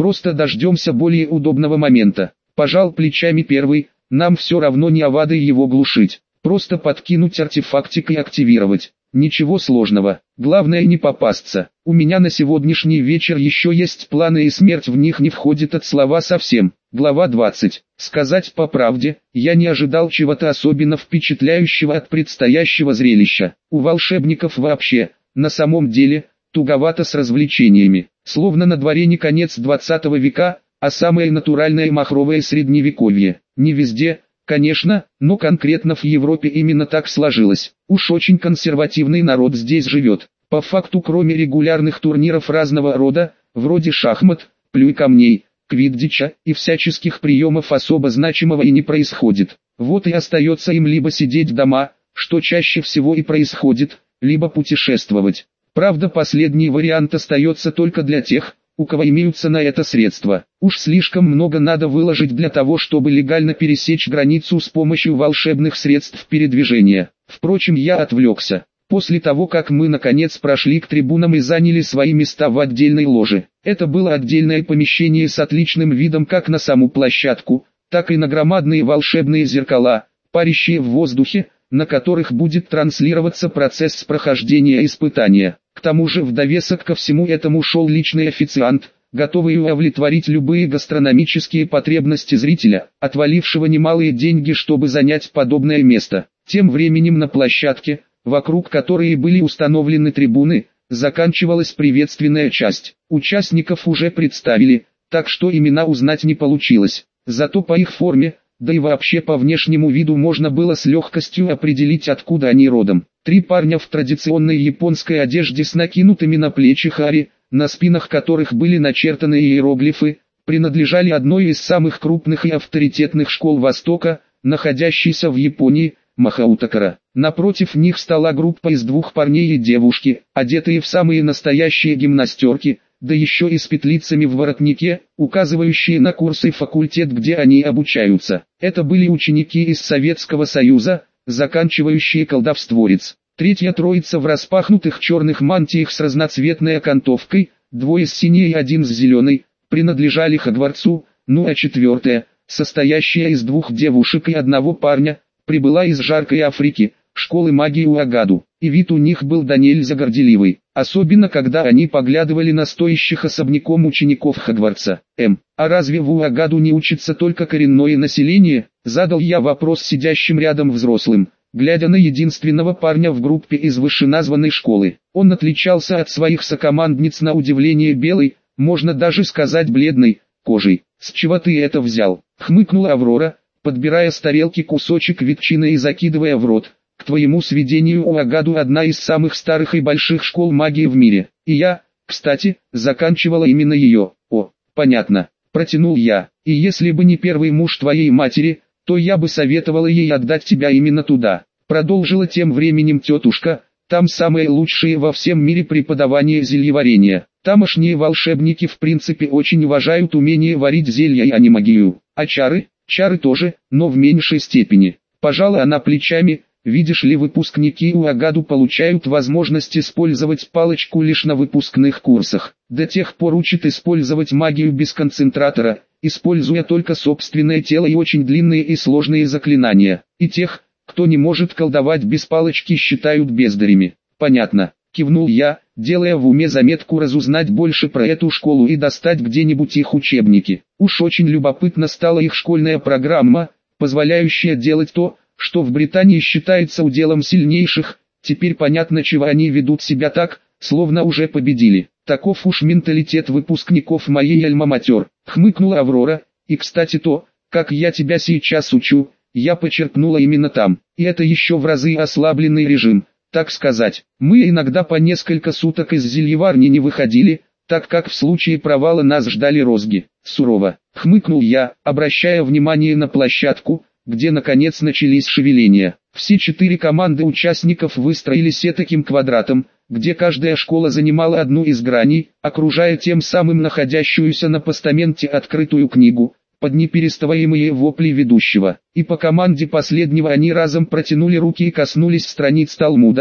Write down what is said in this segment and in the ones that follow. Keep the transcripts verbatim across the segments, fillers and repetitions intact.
Просто дождемся более удобного момента. Пожал плечами первый, нам все равно не авадой его глушить. Просто подкинуть артефактик и активировать. Ничего сложного, главное не попасться. У меня на сегодняшний вечер еще есть планы, и смерть в них не входит от слова совсем. Глава двадцать. Сказать по правде, я не ожидал чего-то особенно впечатляющего от предстоящего зрелища. У волшебников вообще, на самом деле, туговато с развлечениями. Словно на дворе не конец двадцатого века, а самое натуральное махровое средневековье. Не везде, конечно, но конкретно в Европе именно так сложилось. Уж очень консервативный народ здесь живет. По факту, кроме регулярных турниров разного рода, вроде шахмат, плюй камней, квиддича и всяческих приемов особо значимого и не происходит. Вот и остается им либо сидеть дома, что чаще всего и происходит, либо путешествовать. Правда, последний вариант остается только для тех, у кого имеются на это средства. Уж слишком много надо выложить для того, чтобы легально пересечь границу с помощью волшебных средств передвижения. Впрочем, я отвлекся. После того, как мы наконец прошли к трибунам и заняли свои места в отдельной ложе, это было отдельное помещение с отличным видом как на саму площадку, так и на громадные волшебные зеркала, парящие в воздухе, на которых будет транслироваться процесс прохождения испытания. К тому же в довесок ко всему этому шел личный официант, готовый удовлетворить любые гастрономические потребности зрителя, отвалившего немалые деньги, чтобы занять подобное место. Тем временем на площадке, вокруг которой были установлены трибуны, заканчивалась приветственная часть. Участников уже представили, так что имена узнать не получилось. Зато по их форме, да и вообще по внешнему виду можно было с легкостью определить, откуда они родом. Три парня в традиционной японской одежде с накинутыми на плечи хари, на спинах которых были начертаны иероглифы, принадлежали одной из самых крупных и авторитетных школ Востока, находящейся в Японии, Махаутакара. Напротив них стала группа из двух парней и девушки, одетые в самые настоящие гимнастерки, да еще и с петлицами в воротнике, указывающие на курсы и факультет, где они обучаются. Это были ученики из Советского Союза, заканчивающие колдовстворец. Третья троица в распахнутых черных мантиях с разноцветной окантовкой, двое с синей и один с зеленой, принадлежали Хогвартсу, ну а четвертая, состоящая из двух девушек и одного парня, прибыла из жаркой Африки, школы магии Уагаду, и вид у них был да нельзя горделивый, особенно когда они поглядывали на стоящих особняком учеников Хогвартса. М. А разве в Уагаду не учится только коренное население? Задал я вопрос сидящим рядом взрослым, глядя на единственного парня в группе из вышеназванной школы. Он отличался от своих сокомандниц на удивление белой, можно даже сказать бледной, кожей. «С чего ты это взял?» — хмыкнула Аврора, подбирая с тарелки кусочек ветчины и закидывая в рот. «К твоему сведению, Уагаду одна из самых старых и больших школ магии в мире. И я, кстати, заканчивала именно ее». «О, понятно», — протянул я. «И если бы не первый муж твоей матери, то я бы советовала ей отдать тебя именно туда». Продолжила тем временем тетушка. «Там самое лучшее во всем мире преподавание зельеварения. Тамошние волшебники в принципе очень уважают умение варить зелья, а не магию. А чары? Чары тоже, но в меньшей степени». Пожала она плечами. «Видишь ли, выпускники Уагаду получают возможность использовать палочку лишь на выпускных курсах. До тех пор учат использовать магию без концентратора, используя только собственное тело и очень длинные и сложные заклинания. И тех, кто не может колдовать без палочки, считают бездарями». «Понятно», — кивнул я, делая в уме заметку разузнать больше про эту школу и достать где-нибудь их учебники. Уж очень любопытна стала их школьная программа, позволяющая делать то, что в Британии считается уделом сильнейших. Теперь понятно, чего они ведут себя так, словно уже победили. Таков уж менталитет выпускников моей альма-матер, хмыкнула Аврора. И кстати, то, как я тебя сейчас учу, я почерпнула именно там. И это еще в разы ослабленный режим, так сказать. Мы иногда по несколько суток из зельеварни не выходили, так как в случае провала нас ждали розги. Сурово, хмыкнул я, обращая внимание на площадку, где наконец начались шевеления. Все четыре команды участников выстроились этаким квадратом, где каждая школа занимала одну из граней, окружая тем самым находящуюся на постаменте открытую книгу, под непереставаемые вопли ведущего. И по команде последнего они разом протянули руки и коснулись страниц Талмуда,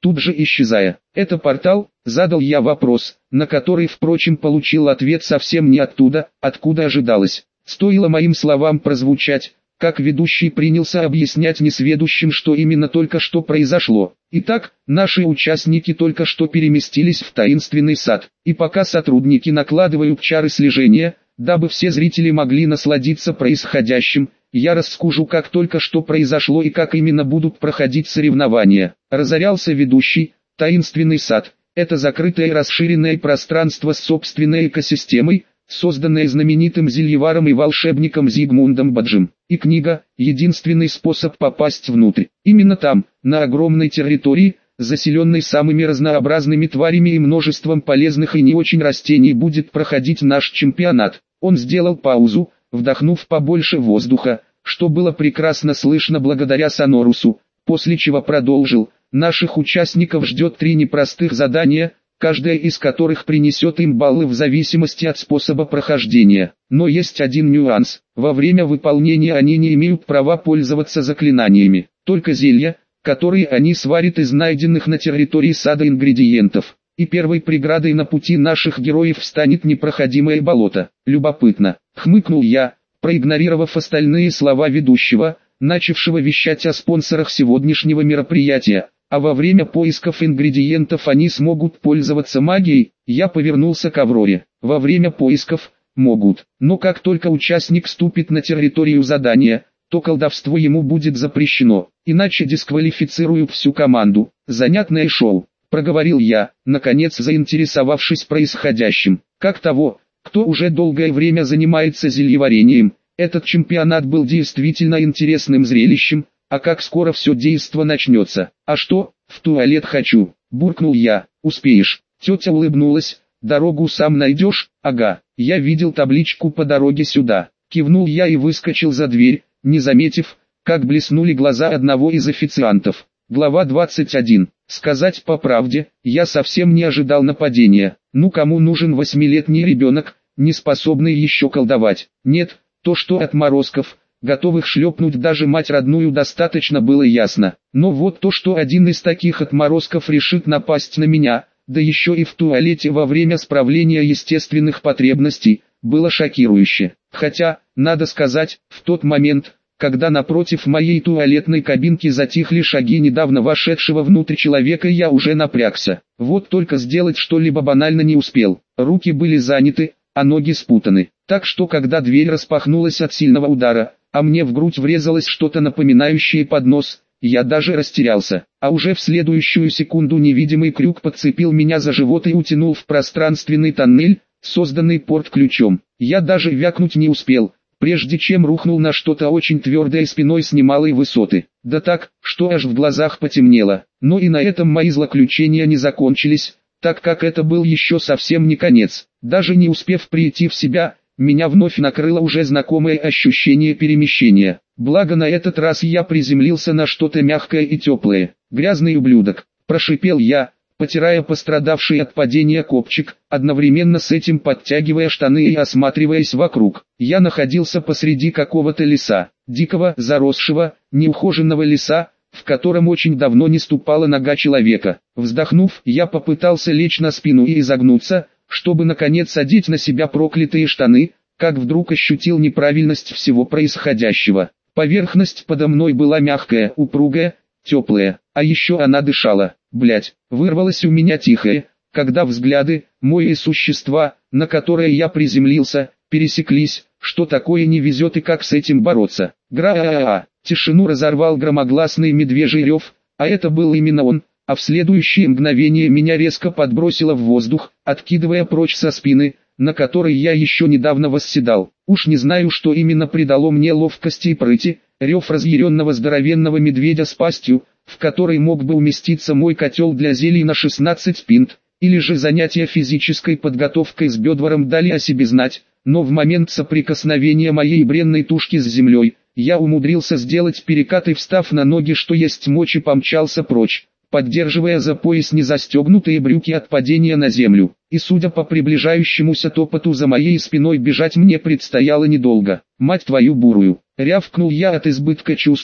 тут же исчезая. «Это портал?» — задал я вопрос, на который, впрочем, получил ответ совсем не оттуда, откуда ожидалось. Стоило моим словам прозвучать, как ведущий принялся объяснять несведущим, что именно только что произошло. Итак, наши участники только что переместились в таинственный сад, и пока сотрудники накладывают чары слежения, дабы все зрители могли насладиться происходящим, я расскажу, как только что произошло и как именно будут проходить соревнования. Разорялся ведущий. Таинственный сад – это закрытое и расширенное пространство с собственной экосистемой, созданное знаменитым зельеваром и волшебником Зигмундом Баджем. И книга – единственный способ попасть внутрь. Именно там, на огромной территории, заселенной самыми разнообразными тварями и множеством полезных и не очень растений, будет проходить наш чемпионат. Он сделал паузу, вдохнув побольше воздуха, что было прекрасно слышно благодаря Сонорусу, после чего продолжил: наших участников ждет три непростых задания, каждое из которых принесет им баллы в зависимости от способа прохождения. Но есть один нюанс: во время выполнения они не имеют права пользоваться заклинаниями, только зелья, которые они сварят из найденных на территории сада ингредиентов. И первой преградой на пути наших героев станет непроходимое болото. Любопытно, хмыкнул я, проигнорировав остальные слова ведущего, начавшего вещать о спонсорах сегодняшнего мероприятия. А во время поисков ингредиентов они смогут пользоваться магией. Я повернулся к Авроре. Во время поисков могут, но как только участник ступит на территорию задания, то колдовство ему будет запрещено, иначе дисквалифицируют всю команду. Занятное шоу, проговорил я, наконец заинтересовавшись происходящим. Как того, кто уже долгое время занимается зельеварением, этот чемпионат был действительно интересным зрелищем. А как скоро все действо начнется? А что, в туалет хочу, буркнул я. Успеешь. Тетя улыбнулась. Дорогу сам найдешь? Ага, я видел табличку по дороге сюда. Кивнул я и выскочил за дверь, не заметив, как блеснули глаза одного из официантов. Глава двадцать один. Сказать по правде, я совсем не ожидал нападения. Ну кому нужен восьмилетний ребенок, не способный еще колдовать? Нет, то что отморозков, готовых шлепнуть даже мать родную, достаточно было ясно. Но вот то, что один из таких отморозков решит напасть на меня, да еще и в туалете во время справления естественных потребностей, было шокирующе. Хотя, надо сказать, в тот момент, когда напротив моей туалетной кабинки затихли шаги недавно вошедшего внутрь человека, я уже напрягся. Вот только сделать что-либо банально не успел. Руки были заняты, а ноги спутаны. Так что когда дверь распахнулась от сильного удара, а мне в грудь врезалось что-то напоминающее поднос, я даже растерялся. А уже в следующую секунду невидимый крюк подцепил меня за живот и утянул в пространственный тоннель, созданный порт-ключом. Я даже вякнуть не успел, прежде чем рухнул на что-то очень твердое спиной с немалой высоты. Да так, что аж в глазах потемнело. Но и на этом мои злоключения не закончились, так как это был еще совсем не конец. Даже не успев прийти в себя, меня вновь накрыло уже знакомое ощущение перемещения. Благо на этот раз я приземлился на что-то мягкое и теплое. «Грязный ублюдок», – прошипел я, потирая пострадавший от падения копчик, одновременно с этим подтягивая штаны и осматриваясь вокруг. Я находился посреди какого-то леса, дикого, заросшего, неухоженного леса, в котором очень давно не ступала нога человека. Вздохнув, я попытался лечь на спину и изогнуться, чтобы наконец одеть на себя проклятые штаны, как вдруг ощутил неправильность всего происходящего. Поверхность подо мной была мягкая, упругая, теплая, а еще она дышала. Блять, вырвалось у меня тихое, когда взгляды, мои существа, на которые я приземлился, пересеклись. Что такое не везет и как с этим бороться? Гра-а-а-а. Тишину разорвал громогласный медвежий рев, а это был именно он. А в следующее мгновение меня резко подбросило в воздух, откидывая прочь со спины, на которой я еще недавно восседал. Уж не знаю, что именно придало мне ловкости и прыти, рев разъяренного здоровенного медведя с пастью, в которой мог бы уместиться мой котел для зелий на шестнадцать пинт, или же занятия физической подготовкой с бедвором дали о себе знать, но в момент соприкосновения моей бренной тушки с землей, я умудрился сделать перекат и, встав на ноги что есть мочи, помчался прочь, поддерживая за пояс незастегнутые брюки от падения на землю. И судя по приближающемуся топоту за моей спиной, бежать мне предстояло недолго. «Мать твою бурую!» — рявкнул я от избытка чувств,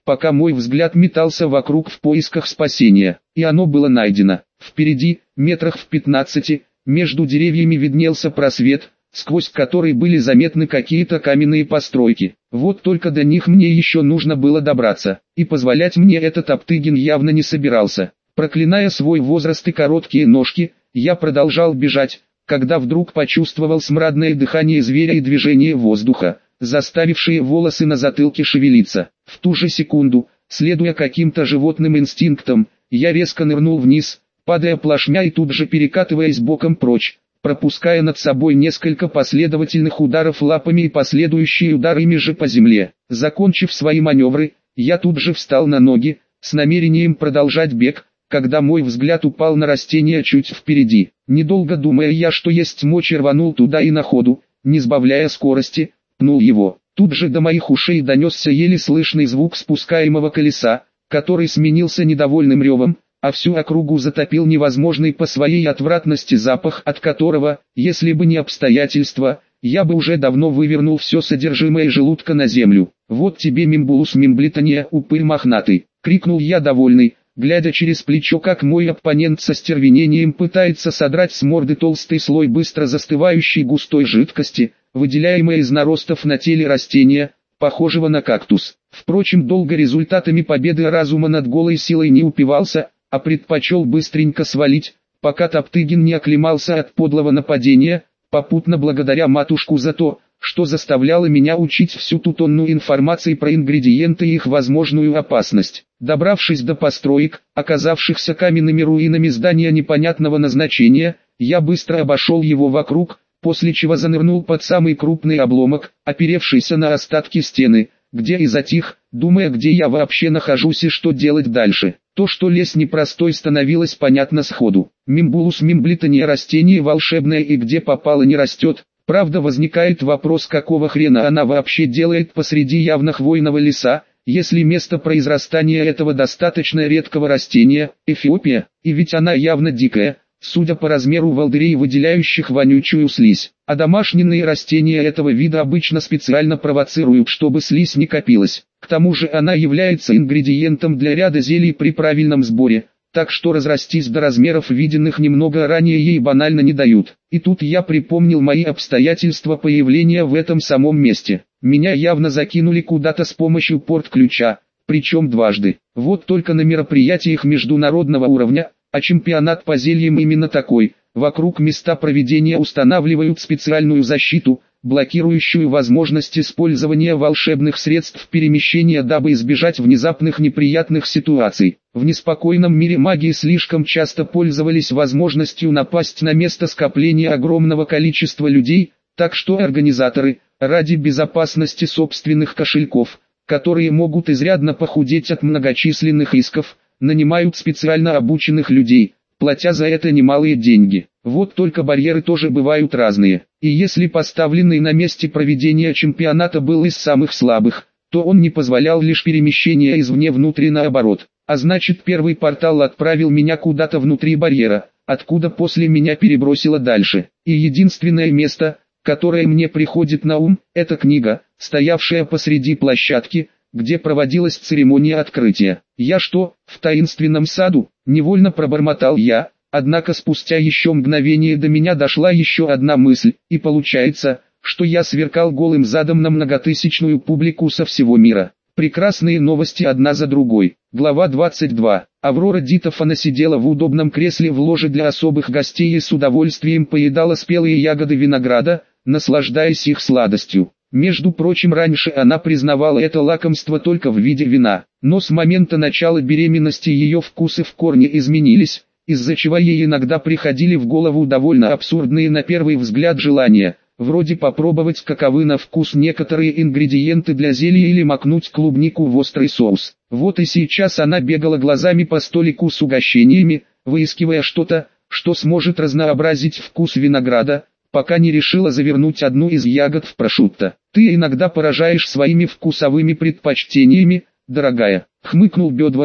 пока мой взгляд метался вокруг в поисках спасения, и оно было найдено. Впереди, метрах в пятнадцати, между деревьями виднелся просвет, сквозь который были заметны какие-то каменные постройки. Вот только до них мне еще нужно было добраться, и позволять мне это Топтыгин явно не собирался. Проклиная свой возраст и короткие ножки, я продолжал бежать, когда вдруг почувствовал смрадное дыхание зверя и движение воздуха, заставившие волосы на затылке шевелиться. В ту же секунду, следуя каким-то животным инстинктам, я резко нырнул вниз, падая плашмя и тут же перекатываясь боком прочь, пропуская над собой несколько последовательных ударов лапами и последующие удары ими же по земле. Закончив свои маневры, я тут же встал на ноги, с намерением продолжать бег, когда мой взгляд упал на растение чуть впереди. Недолго думая, я что есть мочи рванул туда и на ходу, не сбавляя скорости, пнул его. Тут же до моих ушей донесся еле слышный звук спускаемого колеса, который сменился недовольным ревом, а всю округу затопил невозможный по своей отвратности запах, от которого, если бы не обстоятельства, я бы уже давно вывернул все содержимое желудка на землю. «Вот тебе мимбулус мимблитания, упырь мохнатый!» — крикнул я довольный, глядя через плечо, как мой оппонент со стервенением пытается содрать с морды толстый слой быстро застывающей густой жидкости, выделяемой из наростов на теле растения, похожего на кактус. Впрочем, долго результатами победы разума над голой силой не упивался, а предпочел быстренько свалить, пока Топтыгин не оклемался от подлого нападения, попутно благодаря матушку за то, что заставляло меня учить всю ту тонну информации про ингредиенты и их возможную опасность. Добравшись до построек, оказавшихся каменными руинами здания непонятного назначения, я быстро обошел его вокруг, после чего занырнул под самый крупный обломок, оперевшийся на остатки стены, где и затих, думая, где я вообще нахожусь и что делать дальше. То, что лес непростой, становилось понятно сходу. Мимбулус мимблитания растение волшебное и где попало не растет. Правда, возникает вопрос, какого хрена она вообще делает посреди явно хвойного леса, если место произрастания этого достаточно редкого растения – Эфиопия, и ведь она явно дикая, судя по размеру волдырей, выделяющих вонючую слизь. А домашние растения этого вида обычно специально провоцируют, чтобы слизь не копилась. К тому же она является ингредиентом для ряда зелий при правильном сборе, так что разрастись до размеров, виденных немного ранее, ей банально не дают. И тут я припомнил мои обстоятельства появления в этом самом месте. Меня явно закинули куда-то с помощью порт-ключа, причем дважды. Вот только на мероприятиях международного уровня, а чемпионат по зельям именно такой, вокруг места проведения устанавливают специальную защиту, блокирующую возможность использования волшебных средств перемещения, дабы избежать внезапных неприятных ситуаций. В неспокойном мире магии слишком часто пользовались возможностью напасть на место скопления огромного количества людей, так что организаторы, ради безопасности собственных кошельков, которые могут изрядно похудеть от многочисленных исков, нанимают специально обученных людей, платя за это немалые деньги. Вот только барьеры тоже бывают разные, и если поставленный на месте проведения чемпионата был из самых слабых, то он не позволял лишь перемещение извне внутрь и наоборот, а значит, первый портал отправил меня куда-то внутри барьера, откуда после меня перебросило дальше, и единственное место, которое мне приходит на ум, это книга, стоявшая посреди площадки, где проводилась церемония открытия. «Я что, в таинственном саду?» — невольно пробормотал я, однако спустя еще мгновение до меня дошла еще одна мысль, и получается, что я сверкал голым задом на многотысячную публику со всего мира. Прекрасные новости одна за другой. Глава двадцать два. Аврора Дитофана сидела в удобном кресле в ложе для особых гостей и с удовольствием поедала спелые ягоды винограда, наслаждаясь их сладостью. Между прочим, раньше она признавала это лакомство только в виде вина, но с момента начала беременности ее вкусы в корне изменились, из-за чего ей иногда приходили в голову довольно абсурдные на первый взгляд желания, вроде попробовать каковы на вкус некоторые ингредиенты для зелья или макнуть клубнику в острый соус. Вот и сейчас она бегала глазами по столику с угощениями, выискивая что-то, что сможет разнообразить вкус винограда, пока не решила завернуть одну из ягод в прошутто. «Ты иногда поражаешь своими вкусовыми предпочтениями, дорогая», — хмыкнул Бедвар,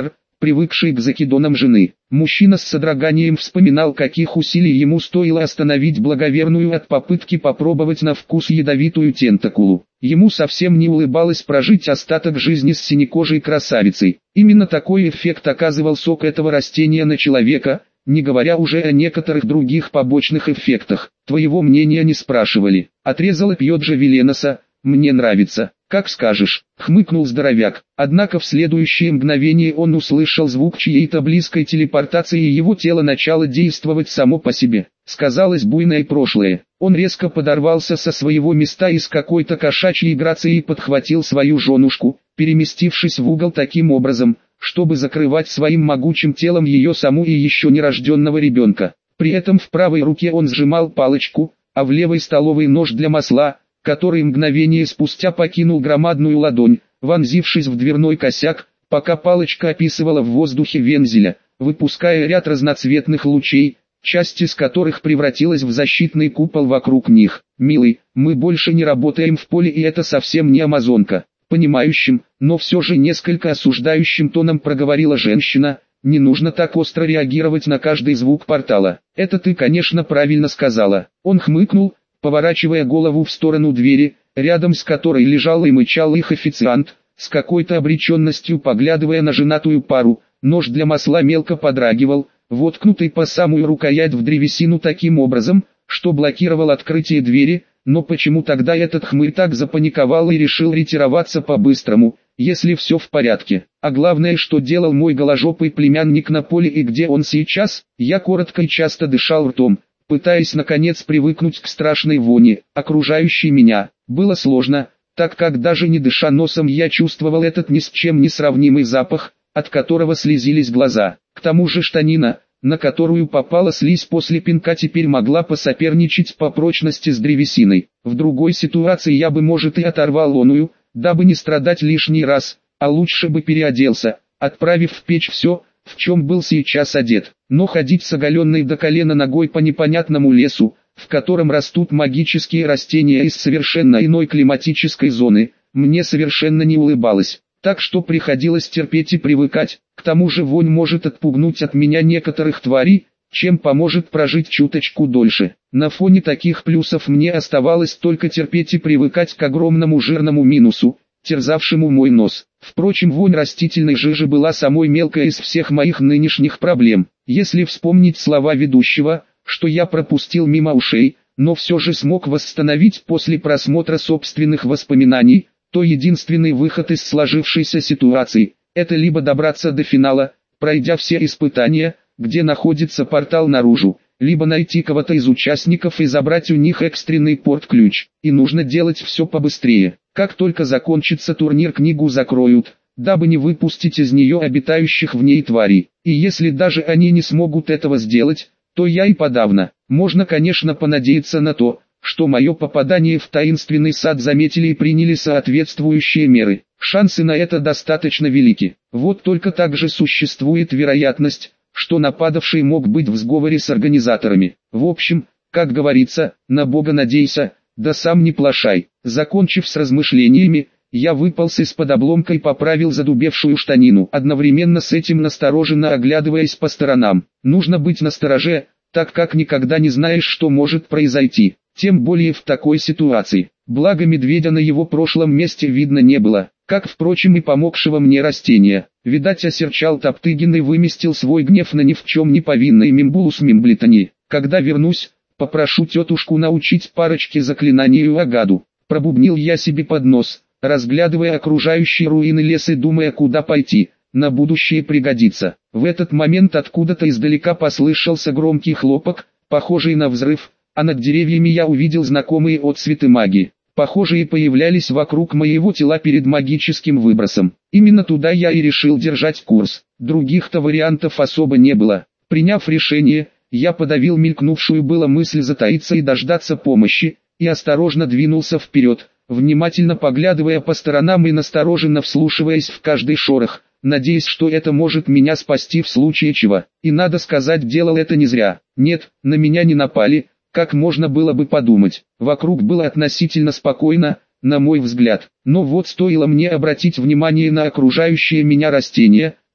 привыкший к закидонам жены. Мужчина с содроганием вспоминал, каких усилий ему стоило остановить благоверную от попытки попробовать на вкус ядовитую тентакулу. Ему совсем не улыбалось прожить остаток жизни с синекожей красавицей. Именно такой эффект оказывал сок этого растения на человека, не говоря уже о некоторых других побочных эффектах. Твоего мнения не спрашивали. Отрезала Пьоджа Веленоса. Мне нравится. Как скажешь, хмыкнул здоровяк. Однако в следующее мгновение он услышал звук чьей-то близкой телепортации, и его тело начало действовать само по себе. Сказалось буйное прошлое. Он резко подорвался со своего места и с какой-то кошачьей грацией подхватил свою женушку, переместившись в угол таким образом, чтобы закрывать своим могучим телом ее саму и еще нерожденного ребенка. При этом в правой руке он сжимал палочку, а в левой столовый нож для масла, который мгновение спустя покинул громадную ладонь, вонзившись в дверной косяк, пока палочка описывала в воздухе вензеля, выпуская ряд разноцветных лучей, часть из которых превратилась в защитный купол вокруг них. «Милый, мы больше не работаем в поле, и это совсем не амазонка». Понимающим, но все же несколько осуждающим тоном проговорила женщина. «Не нужно так остро реагировать на каждый звук портала». «Это ты, конечно, правильно сказала». Он хмыкнул, поворачивая голову в сторону двери, рядом с которой лежал и мычал их официант, с какой-то обреченностью поглядывая на женатую пару. Нож для масла мелко подрагивал, воткнутый по самую рукоять в древесину таким образом, что блокировал открытие двери, но почему тогда этот хмырь так запаниковал и решил ретироваться по-быстрому, если все в порядке? А главное, что делал мой голожопый племянник на поле и где он сейчас? Я коротко и часто дышал ртом, пытаясь наконец привыкнуть к страшной вони, окружающей меня. Было сложно, так как даже не дыша носом я чувствовал этот ни с чем не сравнимый запах, от которого слезились глаза. К тому же штанина, на которую попала слизь после пинка, теперь могла посоперничать по прочности с древесиной. В другой ситуации я бы, может, и оторвал оную, дабы не страдать лишний раз, а лучше бы переоделся, отправив в печь все, в чем был сейчас одет. Но ходить с оголенной до колена ногой по непонятному лесу, в котором растут магические растения из совершенно иной климатической зоны, мне совершенно не улыбалось. Так что приходилось терпеть и привыкать. К тому же вонь может отпугнуть от меня некоторых тварей, чем поможет прожить чуточку дольше. На фоне таких плюсов мне оставалось только терпеть и привыкать к огромному жирному минусу, терзавшему мой нос. Впрочем, вонь растительной жижи была самой мелкой из всех моих нынешних проблем. Если вспомнить слова ведущего, что я пропустил мимо ушей, но все же смог восстановить после просмотра собственных воспоминаний, то единственный выход из сложившейся ситуации – это либо добраться до финала, пройдя все испытания, где находится портал наружу, либо найти кого-то из участников и забрать у них экстренный порт-ключ. И нужно делать все побыстрее. Как только закончится турнир, книгу закроют, дабы не выпустить из нее обитающих в ней тварей. И если даже они не смогут этого сделать, то я и подавно. Можно, конечно, понадеяться на то, что мое попадание в таинственный сад заметили и приняли соответствующие меры. Шансы на это достаточно велики. Вот только также существует вероятность, что нападавший мог быть в сговоре с организаторами. В общем, как говорится, на Бога надейся, да сам не плашай. Закончив с размышлениями, я выполз из-под обломка и поправил задубевшую штанину, одновременно с этим настороженно оглядываясь по сторонам. Нужно быть настороже, так как никогда не знаешь, что может произойти. Тем более в такой ситуации. Благо медведя на его прошлом месте видно не было, как, впрочем, и помогшего мне растения. Видать, осерчал Топтыгин и выместил свой гнев на ни в чем не повинной Мимбулус Мимблитани. Когда вернусь, попрошу тетушку научить парочке заклинанию Агаду. Пробубнил я себе под нос, разглядывая окружающие руины леса и думая, куда пойти. На будущее пригодится. В этот момент откуда-то издалека послышался громкий хлопок, похожий на взрыв, а над деревьями я увидел знакомые отсветы магии. Похожие появлялись вокруг моего тела перед магическим выбросом. Именно туда я и решил держать курс. Других-то вариантов особо не было. Приняв решение, я подавил мелькнувшую было мысль затаиться и дождаться помощи, и осторожно двинулся вперед, внимательно поглядывая по сторонам и настороженно вслушиваясь в каждый шорох, надеясь, что это может меня спасти в случае чего. И надо сказать, делал это не зря. Нет, на меня не напали, как можно было бы подумать. Вокруг было относительно спокойно, на мой взгляд. Но вот стоило мне обратить внимание на окружающие меня растения,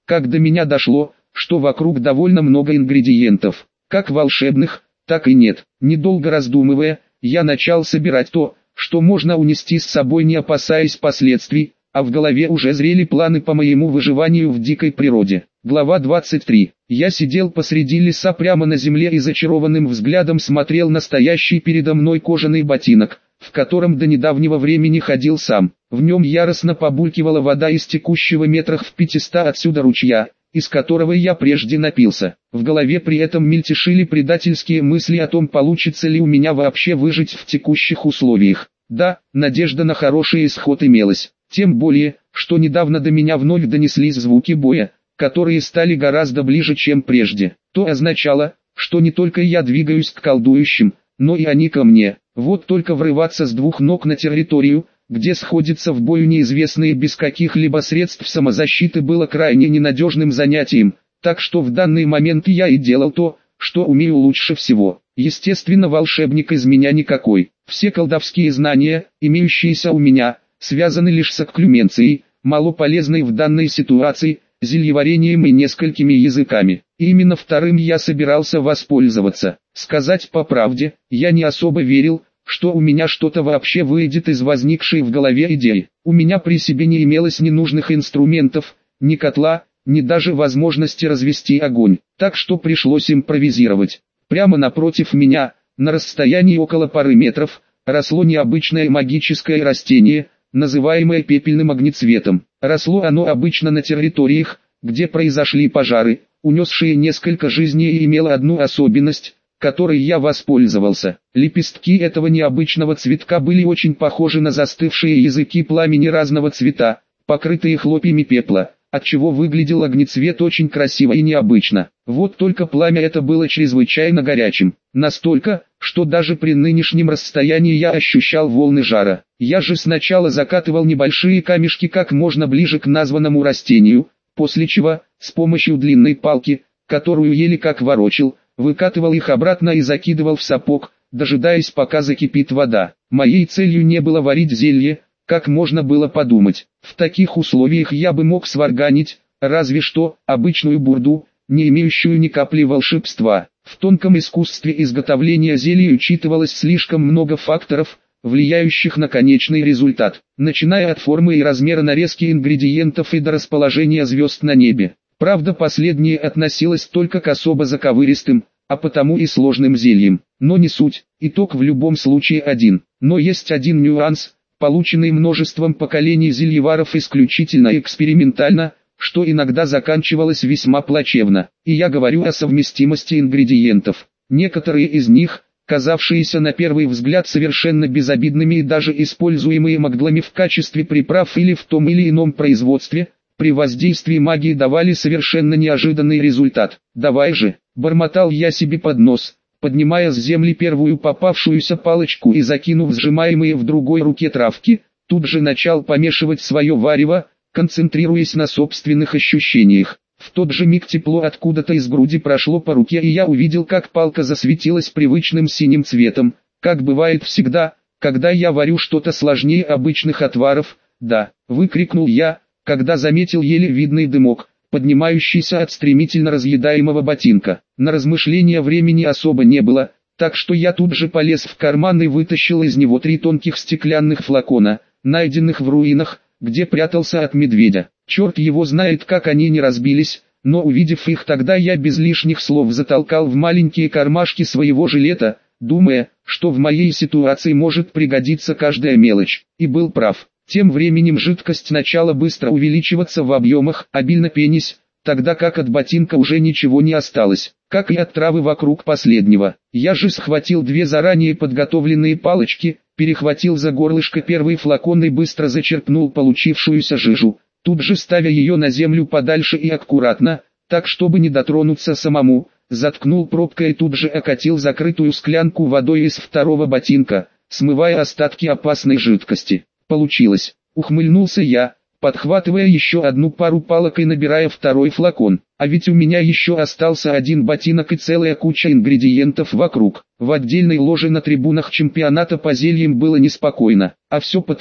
как до меня дошло, что вокруг довольно много ингредиентов, как волшебных, так и нет. Недолго раздумывая, я начал собирать то, что можно унести с собой, не опасаясь последствий, а в голове уже зрели планы по моему выживанию в дикой природе. Глава двадцать три. Я сидел посреди леса прямо на земле и зачарованным взглядом смотрел на стоящий передо мной кожаный ботинок, в котором до недавнего времени ходил сам. В нем яростно побулькивала вода из текущего метрах в пятиста отсюда ручья, из которого я прежде напился. В голове при этом мельтешили предательские мысли о том, получится ли у меня вообще выжить в текущих условиях. Да, надежда на хороший исход имелась. Тем более, что недавно до меня вновь донеслись звуки боя, которые стали гораздо ближе, чем прежде. То означало, что не только я двигаюсь к колдующим, но и они ко мне. Вот только врываться с двух ног на территорию, где сходятся в бою неизвестные без каких-либо средств самозащиты, было крайне ненадежным занятием, так что в данный момент я и делал то, что умею лучше всего. Естественно, волшебник из меня никакой. Все колдовские знания, имеющиеся у меня, связаны лишь с окклюменцией, малополезной в данной ситуации, зельеварением и несколькими языками. И именно вторым я собирался воспользоваться. Сказать по правде, я не особо верил, что у меня что-то вообще выйдет из возникшей в голове идеи. У меня при себе не имелось ни нужных инструментов, ни котла, ни даже возможности развести огонь, так что пришлось импровизировать. Прямо напротив меня, на расстоянии около пары метров, росло необычное магическое растение, называемое пепельным огнецветом. Росло оно обычно на территориях, где произошли пожары, унесшие несколько жизней, и имело одну особенность, которой я воспользовался. Лепестки этого необычного цветка были очень похожи на застывшие языки пламени разного цвета, покрытые хлопьями пепла, отчего выглядел огнецвет очень красиво и необычно. Вот только пламя это было чрезвычайно горячим, настолько, что даже при нынешнем расстоянии я ощущал волны жара. Я же сначала закатывал небольшие камешки как можно ближе к названному растению, после чего, с помощью длинной палки, которую еле как ворочил, выкатывал их обратно и закидывал в сапог, дожидаясь пока закипит вода. Моей целью не было варить зелье, как можно было подумать. В таких условиях я бы мог сварганить, разве что, обычную бурду, не имеющую ни капли волшебства. В тонком искусстве изготовления зелий учитывалось слишком много факторов, влияющих на конечный результат, начиная от формы и размера нарезки ингредиентов и до расположения звезд на небе. Правда, последнее относилось только к особо заковыристым, а потому и сложным зельям. Но не суть, итог в любом случае один. Но есть один нюанс, полученный множеством поколений зельеваров исключительно экспериментально, что иногда заканчивалось весьма плачевно. И я говорю о совместимости ингредиентов. Некоторые из них, казавшиеся на первый взгляд совершенно безобидными и даже используемые маглами в качестве приправ или в том или ином производстве, при воздействии магии давали совершенно неожиданный результат. «Давай же», — бормотал я себе под нос, поднимая с земли первую попавшуюся палочку и закинув сжимаемые в другой руке травки, тут же начал помешивать свое варево, концентрируясь на собственных ощущениях. В тот же миг тепло откуда-то из груди прошло по руке, и я увидел, как палка засветилась привычным синим цветом, как бывает всегда, когда я варю что-то сложнее обычных отваров. «Да», — выкрикнул я, когда заметил еле видный дымок, поднимающийся от стремительно разъедаемого ботинка. На размышления времени особо не было, так что я тут же полез в карман и вытащил из него три тонких стеклянных флакона, найденных в руинах, где прятался от медведя. Черт его знает, как они не разбились, но увидев их тогда, я без лишних слов затолкал в маленькие кармашки своего жилета, думая, что в моей ситуации может пригодиться каждая мелочь, и был прав. Тем временем жидкость начала быстро увеличиваться в объемах, обильно пенясь, тогда как от ботинка уже ничего не осталось, как и от травы вокруг последнего. Я же схватил две заранее подготовленные палочки, перехватил за горлышко первый флакон и быстро зачерпнул получившуюся жижу, тут же ставя ее на землю подальше и аккуратно, так чтобы не дотронуться самому, заткнул пробкой и тут же окатил закрытую склянку водой из второго ботинка, смывая остатки опасной жидкости. Получилось, ухмыльнулся я, подхватывая еще одну пару палок и набирая второй флакон. А ведь у меня еще остался один ботинок и целая куча ингредиентов вокруг. В отдельной ложе на трибунах чемпионата по зельям было неспокойно. А все потому,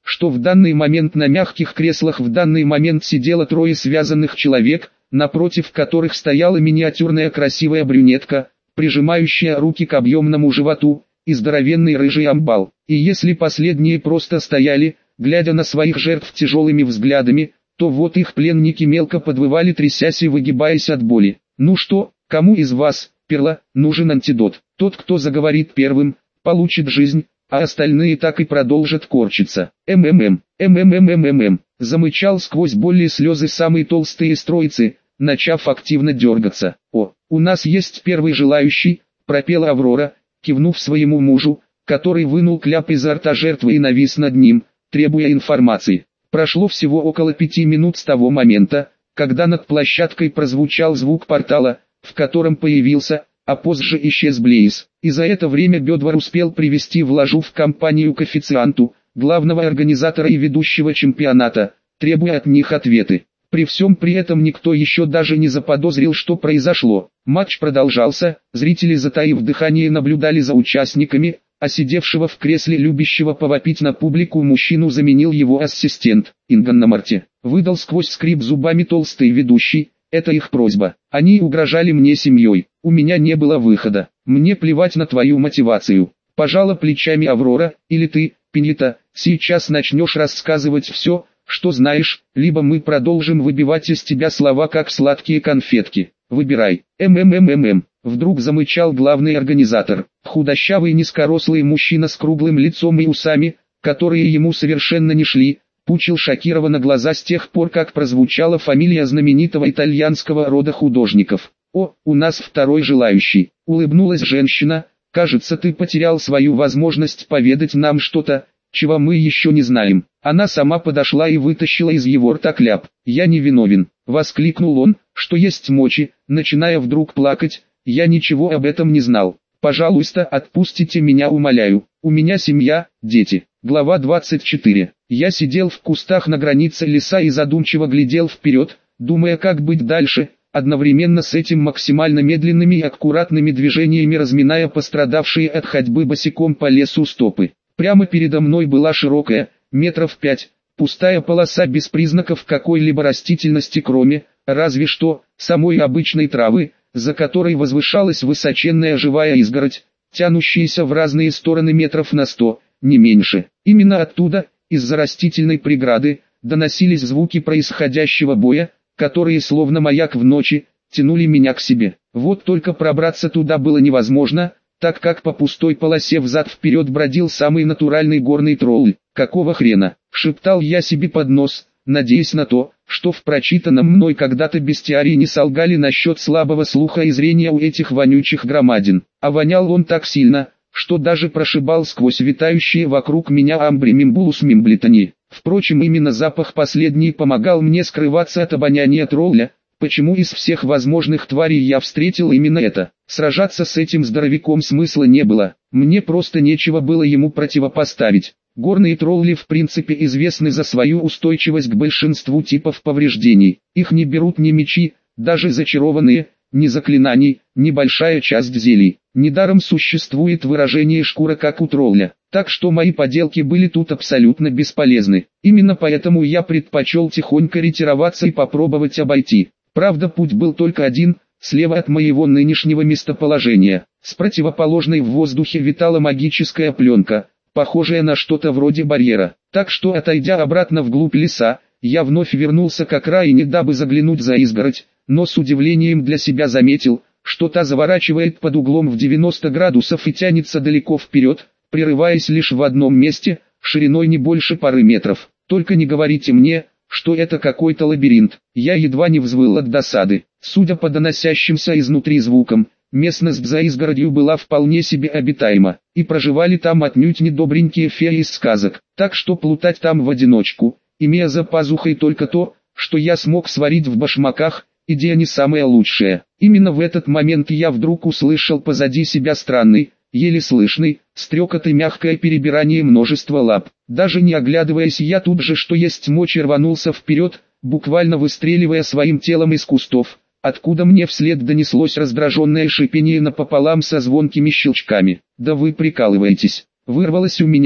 что в данный момент на мягких креслах в данный момент сидело трое связанных человек, напротив которых стояла миниатюрная красивая брюнетка, прижимающая руки к объемному животу, и здоровенный рыжий амбал. И если последние просто стояли, глядя на своих жертв тяжелыми взглядами, то вот их пленники мелко подвывали, трясясь и выгибаясь от боли. «Ну что, кому из вас, перла, нужен антидот? Тот, кто заговорит первым, получит жизнь, а остальные так и продолжат корчиться». «МММ, ММММММ», замычал сквозь боль и слезы самый толстый из троицы, начав активно дергаться. «О, у нас есть первый желающий», пропела Аврора, кивнув своему мужу, который вынул кляп изо рта жертвы и навис над ним, требуя информации. Прошло всего около пяти минут с того момента, когда над площадкой прозвучал звук портала, в котором появился, а позже исчез Блейз. И за это время Бедвар успел привести в ложу в компанию к официанту, главного организатора и ведущего чемпионата, требуя от них ответы. При всем при этом никто еще даже не заподозрил, что произошло. Матч продолжался, зрители, затаив дыхание, наблюдали за участниками, а сидевшего в кресле любящего повопить на публику мужчину заменил его ассистент. «Инган на марте», выдал сквозь скрип зубами толстый ведущий, «это их просьба. Они угрожали мне семьей, у меня не было выхода. Мне плевать на твою мотивацию». Пожала плечами Аврора. «Или ты, Пиньета, сейчас начнешь рассказывать все, что знаешь, либо мы продолжим выбивать из тебя слова как сладкие конфетки. Выбирай». «МММММ», вдруг замычал главный организатор, худощавый низкорослый мужчина с круглым лицом и усами, которые ему совершенно не шли, пучил шокированно глаза с тех пор, как прозвучала фамилия знаменитого итальянского рода художников. «О, у нас второй желающий», улыбнулась женщина, «кажется, ты потерял свою возможность поведать нам что-то, чего мы еще не знаем». Она сама подошла и вытащила из его рта кляп. «Я не виновен», воскликнул он, что есть мочи, начиная вдруг плакать. «Я ничего об этом не знал. Пожалуйста, отпустите меня, умоляю. У меня семья, дети». Глава двадцать четыре. Я сидел в кустах на границе леса и задумчиво глядел вперед, думая, как быть дальше, одновременно с этим максимально медленными и аккуратными движениями разминая пострадавшие от ходьбы босиком по лесу стопы. Прямо передо мной была широкая, метров пять, пустая полоса без признаков какой-либо растительности, кроме, разве что, самой обычной травы, за которой возвышалась высоченная живая изгородь, тянущаяся в разные стороны метров на сто, не меньше. Именно оттуда, из-за растительной преграды, доносились звуки происходящего боя, которые словно маяк в ночи, тянули меня к себе. Вот только пробраться туда было невозможно, так как по пустой полосе взад-вперед бродил самый натуральный горный тролль. «Какого хрена?» — шептал я себе под нос, надеясь на то, что в прочитанном мной когда-то бестиарии не солгали насчет слабого слуха и зрения у этих вонючих громадин. А вонял он так сильно, что даже прошибал сквозь витающие вокруг меня амбри мимбулус мимблитани. Впрочем, именно запах последний помогал мне скрываться от обоняния тролля. Почему из всех возможных тварей я встретил именно это? Сражаться с этим здоровяком смысла не было, мне просто нечего было ему противопоставить. Горные тролли в принципе известны за свою устойчивость к большинству типов повреждений. Их не берут ни мечи, даже зачарованные, ни заклинаний, ни большая часть зелий. Недаром существует выражение «шкура как у тролля». Так что мои поделки были тут абсолютно бесполезны. Именно поэтому я предпочел тихонько ретироваться и попробовать обойти. Правда, путь был только один, слева от моего нынешнего местоположения. С противоположной в воздухе витала магическая пленка, похожая на что-то вроде барьера. Так что, отойдя обратно вглубь леса, я вновь вернулся к окраине, дабы заглянуть за изгородь, но с удивлением для себя заметил, что та заворачивает под углом в девяносто градусов и тянется далеко вперед, прерываясь лишь в одном месте, шириной не больше пары метров. Только не говорите мне, что это какой-то лабиринт. Я едва не взвыл от досады. Судя по доносящимся изнутри звукам, местность за изгородью была вполне себе обитаема, и проживали там отнюдь не добренькие феи из сказок. Так что плутать там в одиночку, имея за пазухой только то, что я смог сварить в башмаках, идея не самая лучшая. Именно в этот момент я вдруг услышал позади себя странный, еле слышный, стрекот и мягкое перебирание множества лап. Даже не оглядываясь, я тут же что есть мочи рванулся вперед, буквально выстреливая своим телом из кустов, откуда мне вслед донеслось раздраженное шипение напополам со звонкими щелчками. «Да вы прикалываетесь!» Вырвалось у меня,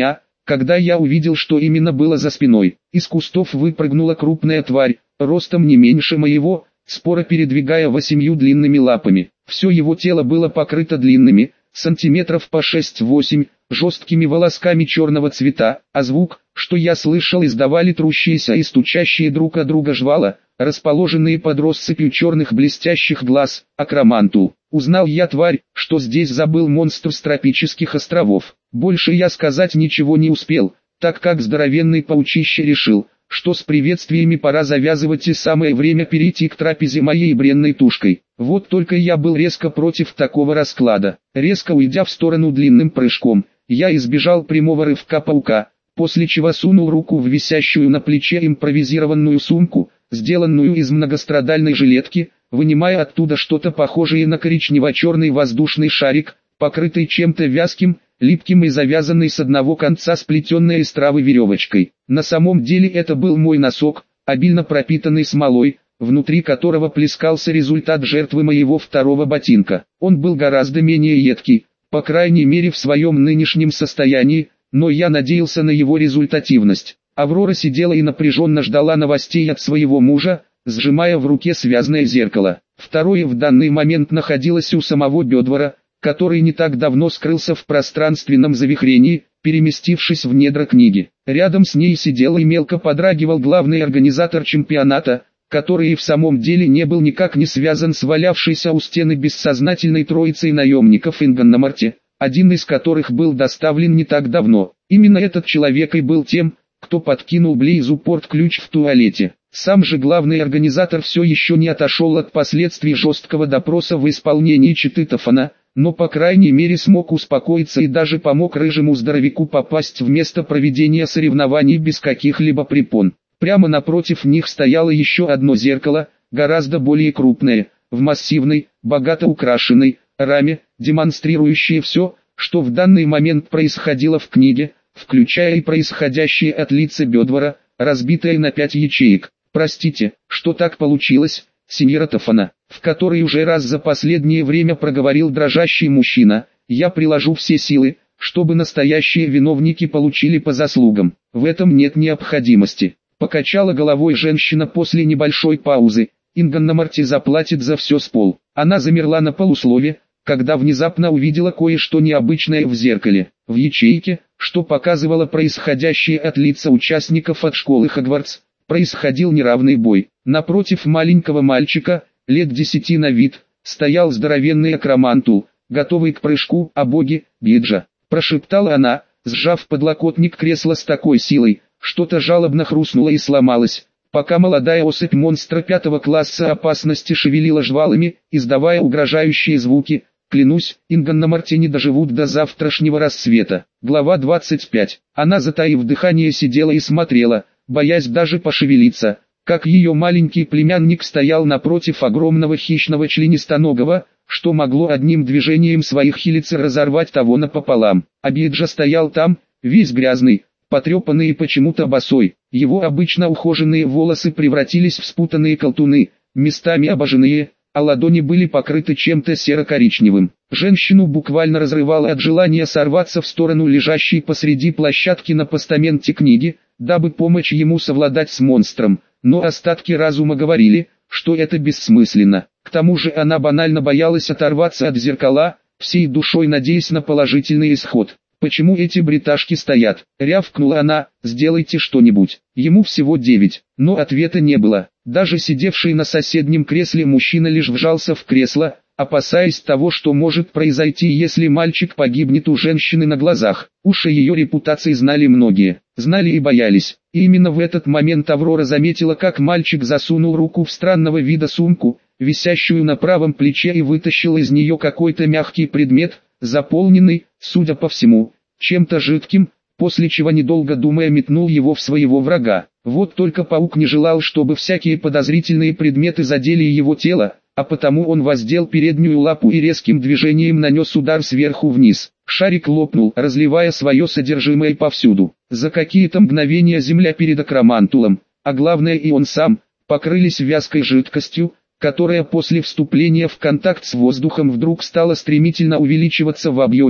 когда я увидел, что именно было за спиной. Из кустов выпрыгнула крупная тварь, ростом не меньше моего, споро передвигая восемью длинными лапами. Все его тело было покрыто длинными, сантиметров по шесть-восемь, жесткими волосками черного цвета, а звук, что я слышал, издавали трущиеся и стучащие друг о друга жвала, расположенные под россыпью черных блестящих глаз, акромантул. Узнал я тварь, что здесь забыл монстр с тропических островов. Больше я сказать ничего не успел, так как здоровенный паучище решил, что с приветствиями пора завязывать и самое время перейти к трапезе моей бренной тушкой. Вот только я был резко против такого расклада. Резко уйдя в сторону длинным прыжком, я избежал прямого рывка паука, после чего сунул руку в висящую на плече импровизированную сумку, сделанную из многострадальной жилетки, вынимая оттуда что-то похожее на коричнево-черный воздушный шарик, покрытый чем-то вязким, липким и завязанный с одного конца сплетенной из травы веревочкой. На самом деле это был мой носок, обильно пропитанный смолой, внутри которого плескался результат жертвы моего второго ботинка. Он был гораздо менее едкий, по крайней мере в своем нынешнем состоянии, но я надеялся на его результативность. Аврора сидела и напряженно ждала новостей от своего мужа, сжимая в руке связанное зеркало. Второе в данный момент находилось у самого Бедвора, который не так давно скрылся в пространственном завихрении, переместившись в недра книги. Рядом с ней сидел и мелко подрагивал главный организатор чемпионата, который и в самом деле не был никак не связан с валявшейся у стены бессознательной троицей наемников Ингономарте, один из которых был доставлен не так давно. Именно этот человек и был тем, кто подкинул Блейзу порт-ключ в туалете. Сам же главный организатор все еще не отошел от последствий жесткого допроса в исполнении читы Тофана, но по крайней мере смог успокоиться и даже помог рыжему здоровяку попасть в место проведения соревнований без каких-либо препон. Прямо напротив них стояло еще одно зеркало, гораздо более крупное, в массивной, богато украшенной раме, демонстрирующее все, что в данный момент происходило в книге, включая и происходящее от лица Бедвора, разбитое на пять ячеек. «Простите, что так получилось, сеньора Тофана», в который уже раз за последнее время проговорил дрожащий мужчина. «Я приложу все силы, чтобы настоящие виновники получили по заслугам. В этом нет необходимости». Покачала головой женщина после небольшой паузы. «Ингономарте заплатит за все с пол». Она замерла на полуслове, когда внезапно увидела кое-что необычное в зеркале. В ячейке, что показывало происходящее от лица участников от школы Хогвартс, происходил неравный бой. Напротив маленького мальчика, лет десяти на вид, стоял здоровенный акромантул, готовый к прыжку. «О боги, Биджа!» – прошептала она, сжав подлокотник кресла с такой силой, что-то жалобно хрустнуло и сломалось, пока молодая особь монстра пятого класса опасности шевелила жвалами, издавая угрожающие звуки. «Клянусь, Ингономарте не доживут до завтрашнего рассвета». Глава двадцать пять. Она, затаив дыхание, сидела и смотрела, боясь даже пошевелиться, как ее маленький племянник стоял напротив огромного хищного членистоногого, что могло одним движением своих хилиц разорвать того напополам. А Биджа стоял там, весь грязный, потрепанный и почему-то босой. Его обычно ухоженные волосы превратились в спутанные колтуны, местами обожженные, а ладони были покрыты чем-то серо-коричневым. Женщину буквально разрывало от желания сорваться в сторону лежащей посреди площадки на постаменте книги, дабы помочь ему совладать с монстром, но остатки разума говорили, что это бессмысленно. К тому же она банально боялась оторваться от зеркала, всей душой надеясь на положительный исход. «Почему эти бриташки стоят?» — рявкнула она. «Сделайте что-нибудь». Ему всего девять, но ответа не было. Даже сидевший на соседнем кресле мужчина лишь вжался в кресло, опасаясь того, что может произойти, если мальчик погибнет у женщины на глазах. Уж о ее репутации знали многие, знали и боялись. И именно в этот момент Аврора заметила, как мальчик засунул руку в странного вида сумку, висящую на правом плече, и вытащил из нее какой-то мягкий предмет, заполненный, судя по всему, чем-то жидким, после чего, недолго думая, метнул его в своего врага. Вот только паук не желал, чтобы всякие подозрительные предметы задели его тело, а потому он воздел переднюю лапу и резким движением нанес удар сверху вниз. Шарик лопнул, разливая свое содержимое повсюду. За какие-то мгновения земля перед акромантулом, а главное и он сам, покрылись вязкой жидкостью, которая после вступления в контакт с воздухом вдруг стала стремительно увеличиваться в объеме,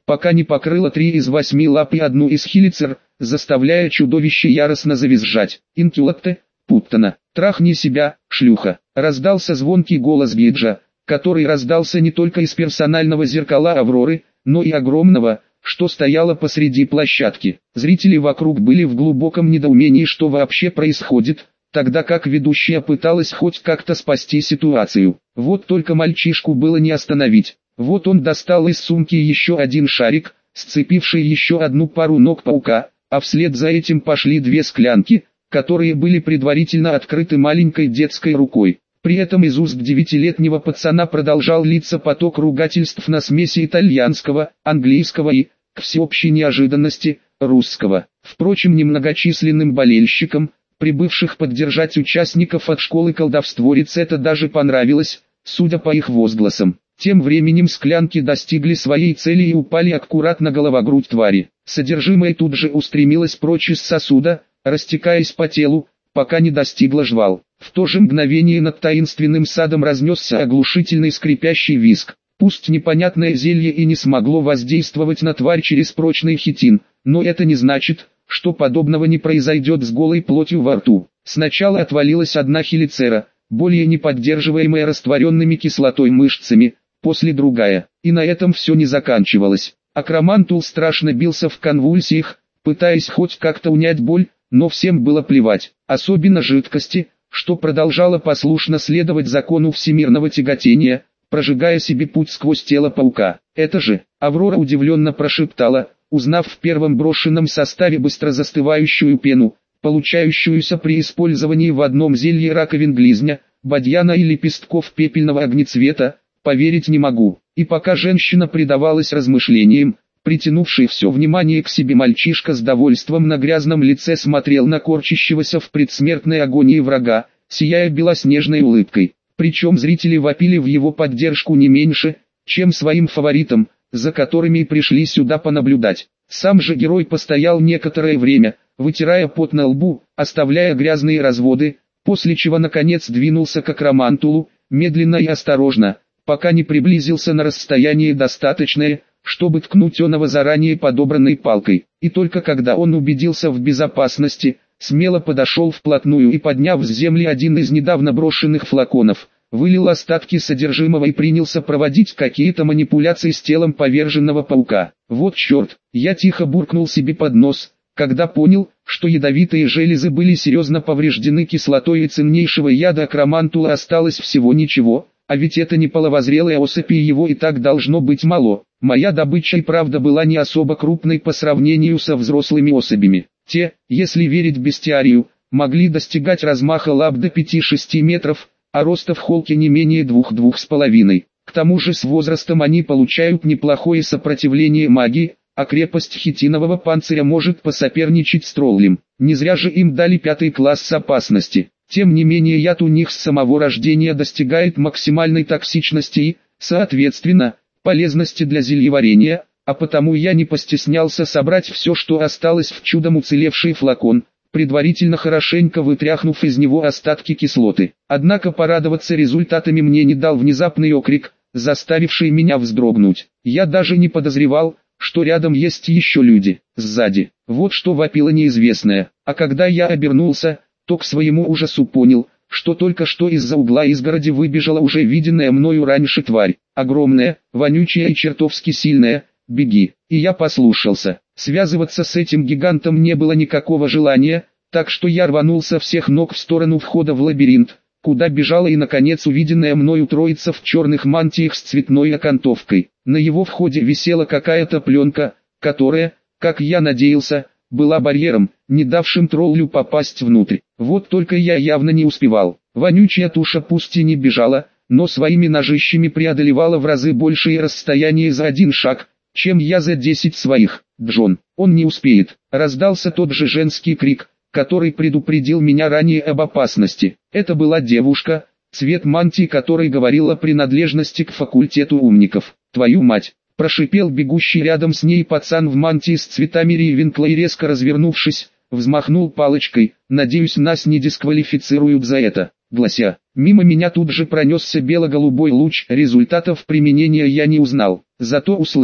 пока не покрыла три из восьми лап и одну из хилицер, заставляя чудовище яростно завизжать. «Инкюлатте, Путтана, трахни себя, шлюха!» Раздался звонкий голос Гиджа, который раздался не только из персонального зеркала Авроры, но и огромного, что стояло посреди площадки. Зрители вокруг были в глубоком недоумении, что вообще происходит, тогда как ведущая пыталась хоть как-то спасти ситуацию. Вот только мальчишку было не остановить. Вот он достал из сумки еще один шарик, сцепивший еще одну пару ног паука, а вслед за этим пошли две склянки, которые были предварительно открыты маленькой детской рукой. При этом из уст девятилетнего пацана продолжал литься поток ругательств на смеси итальянского, английского и, к всеобщей неожиданности, русского. Впрочем, немногочисленным болельщикам, прибывших поддержать участников от школы колдовстворец, это даже понравилось, судя по их возгласам. Тем временем склянки достигли своей цели и упали аккуратно на головогрудь твари. Содержимое тут же устремилось прочь из сосуда, растекаясь по телу, пока не достигло жвал. В то же мгновение над таинственным садом разнесся оглушительный скрипящий визг. Пусть непонятное зелье и не смогло воздействовать на тварь через прочный хитин, но это не значит, что подобного не произойдет с голой плотью во рту. Сначала отвалилась одна хелицера, более не поддерживаемая растворенными кислотой мышцами, после другая. И на этом все не заканчивалось. Акромантул страшно бился в конвульсиях, пытаясь хоть как-то унять боль, но всем было плевать, особенно жидкости, что продолжало послушно следовать закону всемирного тяготения, прожигая себе путь сквозь тело паука. «Это же!» — Аврора удивленно прошептала, узнав в первом брошенном составе быстро застывающую пену, получающуюся при использовании в одном зелье раковин глизня, бадьяна и лепестков пепельного огнецвета. «Поверить не могу». И пока женщина предавалась размышлениям, притянувший все внимание к себе мальчишка с довольством на грязном лице смотрел на корчащегося в предсмертной агонии врага, сияя белоснежной улыбкой. Причем зрители вопили в его поддержку не меньше, чем своим фаворитам, за которыми и пришли сюда понаблюдать. Сам же герой постоял некоторое время, вытирая пот на лбу, оставляя грязные разводы, после чего наконец двинулся к Акромантулу, медленно и осторожно, пока не приблизился на расстояние достаточное, чтобы ткнуть оного заранее подобранной палкой. И только когда он убедился в безопасности, смело подошел вплотную и, подняв с земли один из недавно брошенных флаконов, вылил остатки содержимого и принялся проводить какие-то манипуляции с телом поверженного паука. «Вот черт!» — я тихо буркнул себе под нос, когда понял, что ядовитые железы были серьезно повреждены кислотой и ценнейшего яда Акромантула осталось всего ничего, а ведь это не половозрелая особь и его и так должно быть мало. Моя добыча и правда была не особо крупной по сравнению со взрослыми особями. Те, если верить бестиарию, могли достигать размаха лап до пяти-шести метров, а роста в холке не менее двух-двух с половиной. К тому же с возрастом они получают неплохое сопротивление магии, а крепость хитинового панциря может посоперничать с троллем. Не зря же им дали пятый класс опасности. Тем не менее яд у них с самого рождения достигает максимальной токсичности и, соответственно, полезности для зельеварения, а потому я не постеснялся собрать все, что осталось в чудом уцелевший флакон, предварительно хорошенько вытряхнув из него остатки кислоты. Однако порадоваться результатами мне не дал внезапный окрик, заставивший меня вздрогнуть. Я даже не подозревал, что рядом есть еще люди, сзади. Вот что вопило неизвестное. А когда я обернулся, то к своему ужасу понял, что только что из-за угла изгороди выбежала уже виденная мною раньше тварь. Огромная, вонючая и чертовски сильная. «Беги!» И я послушался. Связываться с этим гигантом не было никакого желания, так что я рванул со всех ног в сторону входа в лабиринт, куда бежала и наконец увиденная мною троица в черных мантиях с цветной окантовкой. На его входе висела какая-то пленка, которая, как я надеялся, была барьером, не давшим троллю попасть внутрь. Вот только я явно не успевал. Вонючая туша пусть и не бежала, но своими ножищами преодолевала в разы большее расстояние за один шаг, чем я за десять своих. «Джон, он не успеет!» Раздался тот же женский крик, который предупредил меня ранее об опасности. Это была девушка, цвет мантии которой говорил о принадлежности к факультету умников. «Твою мать!» Прошипел бегущий рядом с ней пацан в мантии с цветами Рейвенкла и резко развернувшись, взмахнул палочкой. «Надеюсь, нас не дисквалифицируют за это». Глася. Мимо меня тут же пронесся бело-голубой луч, результатов применения я не узнал, зато услышал.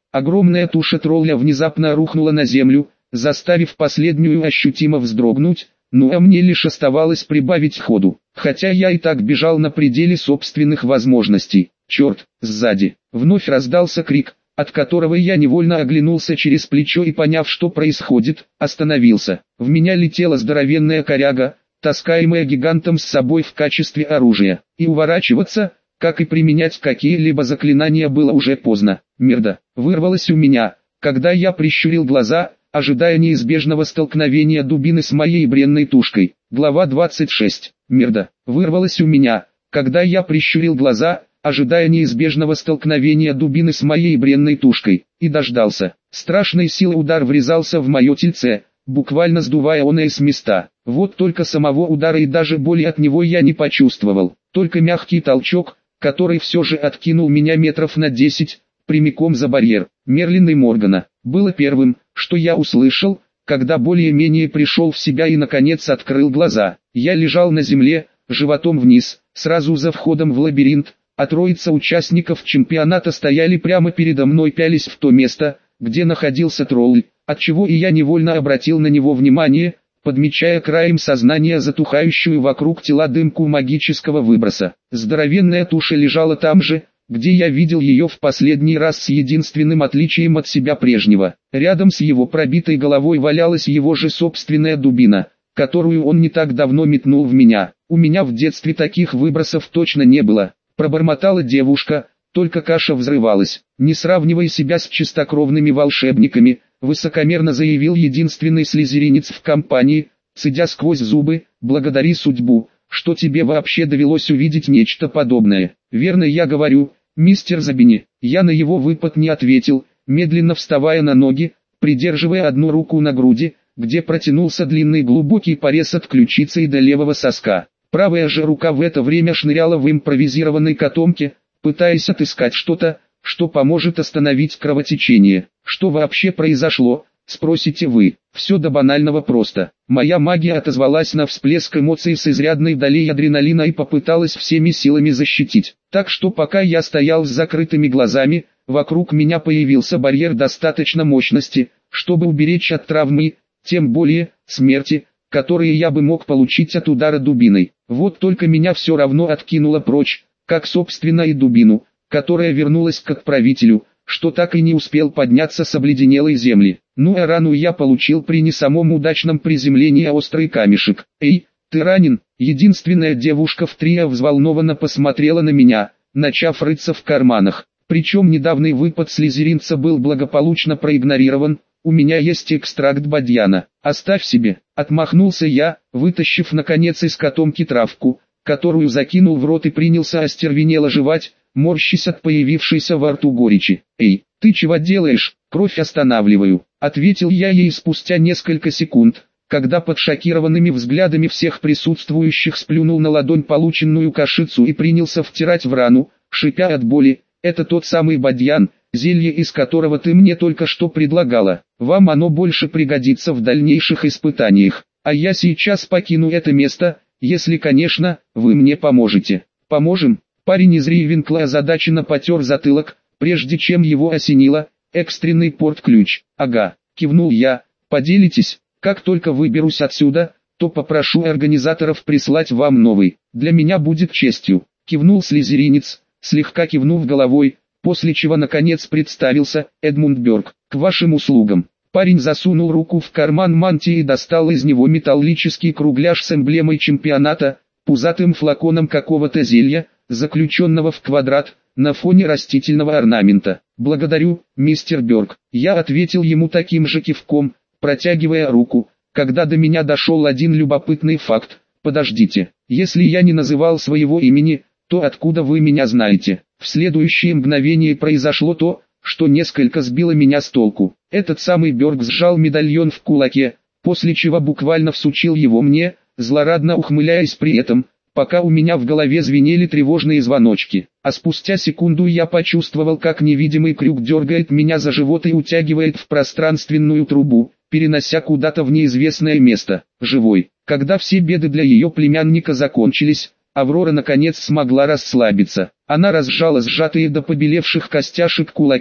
Огромная туша тролля внезапно рухнула на землю, заставив последнюю ощутимо вздрогнуть, ну а мне лишь оставалось прибавить ходу, хотя я и так бежал на пределе собственных возможностей. Черт, сзади, вновь раздался крик, от которого я невольно оглянулся через плечо и, поняв, что происходит, остановился. В меня летела здоровенная коряга, таскаемая гигантом с собой в качестве оружия, и уворачиваться, как и применять какие-либо заклинания, было уже поздно. Мерда, вырвалось у меня, когда я прищурил глаза, ожидая неизбежного столкновения дубины с моей бренной тушкой. Глава двадцать шесть. Мерда, вырвалось у меня, когда я прищурил глаза, ожидая неизбежного столкновения дубины с моей бренной тушкой, и дождался. Страшной силы удар врезался в мое тельце, буквально сдувая оное с места. Вот только самого удара и даже боли от него я не почувствовал, только мягкий толчок, который все же откинул меня метров на десять, прямиком за барьер. Мерлин и Моргана было первым, что я услышал, когда более-менее пришел в себя и наконец открыл глаза. Я лежал на земле, животом вниз, сразу за входом в лабиринт, а троица участников чемпионата стояли прямо передо мной, пялись в то место, где находился тролль, отчего и я невольно обратил на него внимание, подмечая краем сознания затухающую вокруг тела дымку магического выброса. Здоровенная туша лежала там же, где я видел ее в последний раз, с единственным отличием от себя прежнего. Рядом с его пробитой головой валялась его же собственная дубина, которую он не так давно метнул в меня. У меня в детстве таких выбросов точно не было, пробормотала девушка, только каша взрывалась. Не сравнивай себя с чистокровными волшебниками, высокомерно заявил единственный слизеринец в компании, цедя сквозь зубы, благодари судьбу, что тебе вообще довелось увидеть нечто подобное. Верно я говорю, мистер Забини. Я на его выпад не ответил, медленно вставая на ноги, придерживая одну руку на груди, где протянулся длинный глубокий порез от ключицы и до левого соска. Правая же рука в это время шныряла в импровизированной котомке, пытаясь отыскать что-то, что поможет остановить кровотечение. Что вообще произошло, спросите вы? Все до банального просто. Моя магия отозвалась на всплеск эмоций с изрядной долей адреналина и попыталась всеми силами защитить. Так что пока я стоял с закрытыми глазами, вокруг меня появился барьер достаточно мощности, чтобы уберечь от травмы, тем более, смерти, которые я бы мог получить от удара дубиной. Вот только меня все равно откинуло прочь, как собственно и дубину, которая вернулась к отправителю, что так и не успел подняться с обледенелой земли. Ну а рану я получил при не самом удачном приземлении, а острый камешек. «Эй, ты ранен?» Единственная девушка в трио взволнованно посмотрела на меня, начав рыться в карманах. Причем недавний выпад слизеринца был благополучно проигнорирован. «У меня есть экстракт бадьяна, оставь себе», — отмахнулся я, вытащив наконец из котомки травку, которую закинул в рот и принялся остервенело жевать, морщась от появившейся во рту горечи. «Эй, ты чего делаешь? Кровь останавливаю», — ответил я ей спустя несколько секунд, когда под шокированными взглядами всех присутствующих сплюнул на ладонь полученную кашицу и принялся втирать в рану, шипя от боли. «Это тот самый бадьян, зелье из которого ты мне только что предлагала. Вам оно больше пригодится в дальнейших испытаниях, а я сейчас покину это место, если, конечно, вы мне поможете». «Поможем?» Парень из Рейвенкла озадаченно потер затылок, прежде чем его осенило. «Экстренный порт-ключ». «Ага», кивнул я. «Поделитесь? Как только выберусь отсюда, то попрошу организаторов прислать вам новый. Для меня будет честью», кивнул слизеринец, слегка кивнув головой, после чего наконец представился: «Эдмунд Бёрк, к вашим услугам». Парень засунул руку в карман мантии и достал из него металлический кругляш с эмблемой чемпионата, пузатым флаконом какого-то зелья, заключенного в квадрат, на фоне растительного орнамента. «Благодарю, мистер Бёрк», я ответил ему таким же кивком, протягивая руку, когда до меня дошел один любопытный факт. «Подождите, если я не называл своего имени, то откуда вы меня знаете?» В следующее мгновение произошло то, что несколько сбило меня с толку. Этот самый Бёрк сжал медальон в кулаке, после чего буквально всучил его мне, злорадно ухмыляясь при этом, пока у меня в голове звенели тревожные звоночки. А спустя секунду я почувствовал, как невидимый крюк дергает меня за живот и утягивает в пространственную трубу, перенося куда-то в неизвестное место. Живой. Когда все беды для ее племянника закончились, Аврора наконец смогла расслабиться. Она разжала сжатые до побелевших костяшек кулаки,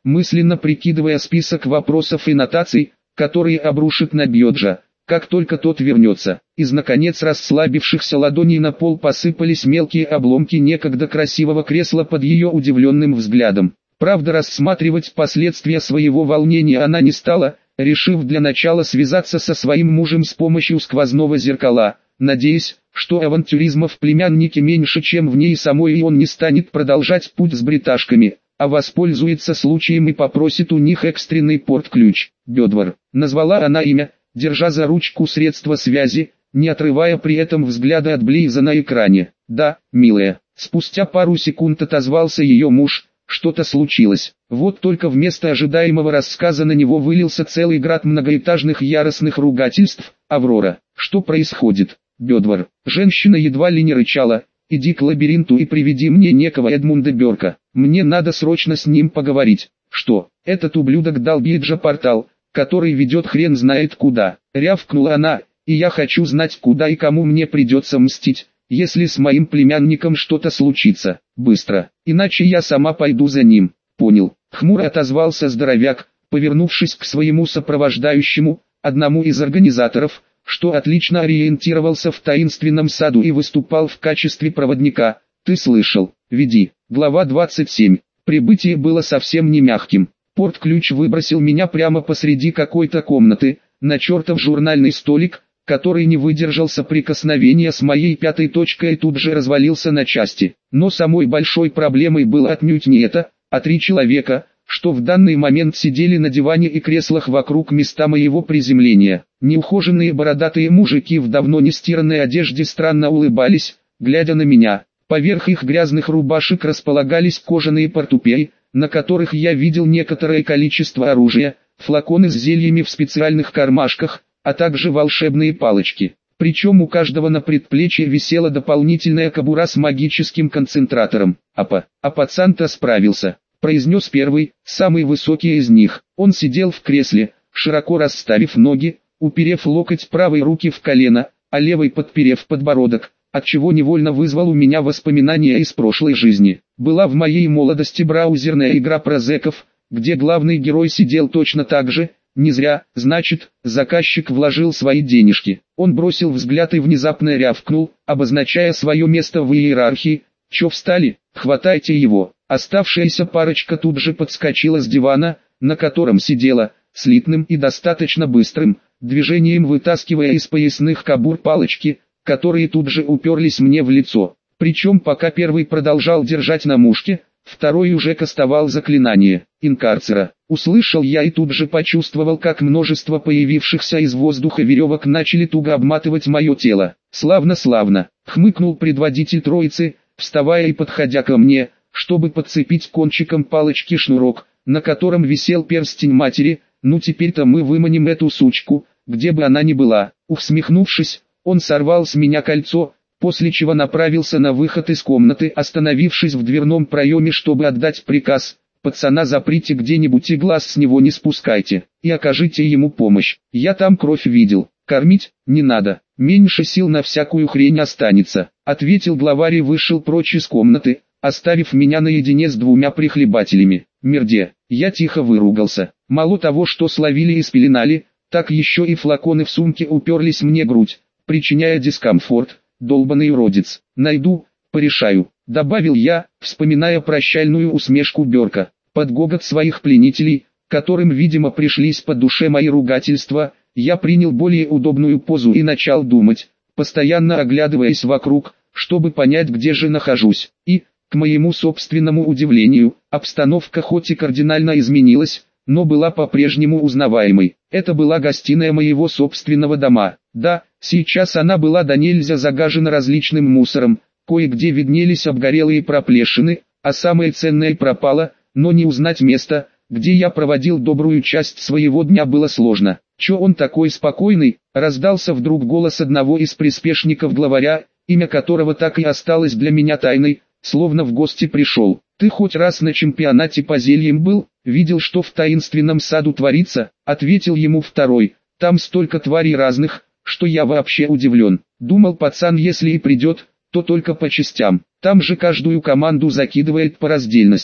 мысленно прикидывая список вопросов и нотаций, которые обрушит на Бьоджа, как только тот вернется. Из наконец расслабившихся ладоней на пол посыпались мелкие обломки некогда красивого кресла под ее удивленным взглядом. Правда, рассматривать последствия своего волнения она не стала, решив для начала связаться со своим мужем с помощью сквозного зеркала, надеясь, что авантюризма в племяннике меньше, чем в ней самой, и он не станет продолжать путь с бриташками, а воспользуется случаем и попросит у них экстренный порт-ключ. Бедвар, назвала она имя, держа за ручку средства связи, не отрывая при этом взгляда от Блейза на экране. «Да, милая». Спустя пару секунд отозвался ее муж. Что-то случилось. Вот только вместо ожидаемого рассказа на него вылился целый град многоэтажных яростных ругательств. «Аврора, что происходит?» «Бедвар». Женщина едва ли не рычала. «Иди к лабиринту и приведи мне некого Эдмунда Бёрка. Мне надо срочно с ним поговорить». «Что?» «Этот ублюдок дал Бьеджа портал, который ведет хрен знает куда». Рявкнула она. «И я хочу знать, куда и кому мне придется мстить, если с моим племянником что-то случится. Быстро, иначе я сама пойду за ним». «Понял», — хмуро отозвался здоровяк, повернувшись к своему сопровождающему, одному из организаторов, что отлично ориентировался в таинственном саду и выступал в качестве проводника. «Ты слышал? Веди». Глава двадцать семь. Прибытие было совсем не мягким. Порт-ключ выбросил меня прямо посреди какой-то комнаты, на чертов журнальный столик, который не выдержал соприкосновения с моей пятой точкой и тут же развалился на части. Но самой большой проблемой было отнюдь не это, а три человека, что в данный момент сидели на диване и креслах вокруг места моего приземления. Неухоженные бородатые мужики в давно не стиранной одежде странно улыбались, глядя на меня. Поверх их грязных рубашек располагались кожаные портупеи, на которых я видел некоторое количество оружия, флаконы с зельями в специальных кармашках, а также волшебные палочки. Причем у каждого на предплечье висела дополнительная кобура с магическим концентратором. «Апа, а пацан-то справился», — произнес первый, самый высокий из них. Он сидел в кресле, широко расставив ноги, уперев локоть правой руки в колено, а левой подперев подбородок, отчего невольно вызвал у меня воспоминания из прошлой жизни. Была в моей молодости браузерная игра про зэков, где главный герой сидел точно так же. Не зря, значит, заказчик вложил свои денежки. Он бросил взгляд и внезапно рявкнул, обозначая свое место в иерархии. «Чё встали? Хватайте его!» Оставшаяся парочка тут же подскочила с дивана, на котором сидела, слитным и достаточно быстрым движением вытаскивая из поясных кобур палочки, которые тут же уперлись мне в лицо. Причем пока первый продолжал держать на мушке, второй уже кастовал заклинание «Инкарцера». Услышал я и тут же почувствовал, как множество появившихся из воздуха веревок начали туго обматывать мое тело. «Славно-славно», — хмыкнул предводитель троицы, вставая и подходя ко мне, чтобы подцепить кончиком палочки шнурок, на котором висел перстень матери. «Ну теперь-то мы выманим эту сучку, где бы она ни была». Усмехнувшись, он сорвал с меня кольцо, после чего направился на выход из комнаты, остановившись в дверном проеме, чтобы отдать приказ: «Пацана заприте где-нибудь и глаз с него не спускайте, и окажите ему помощь. Я там кровь видел, кормить не надо, меньше сил на всякую хрень останется», — ответил главарь и вышел прочь из комнаты, оставив меня наедине с двумя прихлебателями. Мерде, я тихо выругался. Мало того, что словили и спеленали, так еще и флаконы в сумке уперлись мне в грудь, причиняя дискомфорт. «Долбаный уродец, найду, порешаю», — добавил я, вспоминая прощальную усмешку Бёрка. Под гогот своих пленителей, которым, видимо, пришлись по душе мои ругательства, я принял более удобную позу и начал думать, постоянно оглядываясь вокруг, чтобы понять, где же нахожусь. И, к моему собственному удивлению, обстановка хоть и кардинально изменилась, но была по-прежнему узнаваемой. Это была гостиная моего собственного дома. Да, сейчас она была до нельзя загажена различным мусором, кое-где виднелись обгорелые проплешины, а самое ценное пропало, но не узнать место, где я проводил добрую часть своего дня, было сложно. «Чё он такой спокойный?» — раздался вдруг голос одного из приспешников главаря, имя которого так и осталось для меня тайной, словно в гости пришел. «Ты хоть раз на чемпионате по зельям был? Видел, что в таинственном саду творится?» — ответил ему второй. «Там столько тварей разных, что я вообще удивлен. Думал, пацан, если и придет, то только по частям. Там же каждую команду закидывает по раздельности.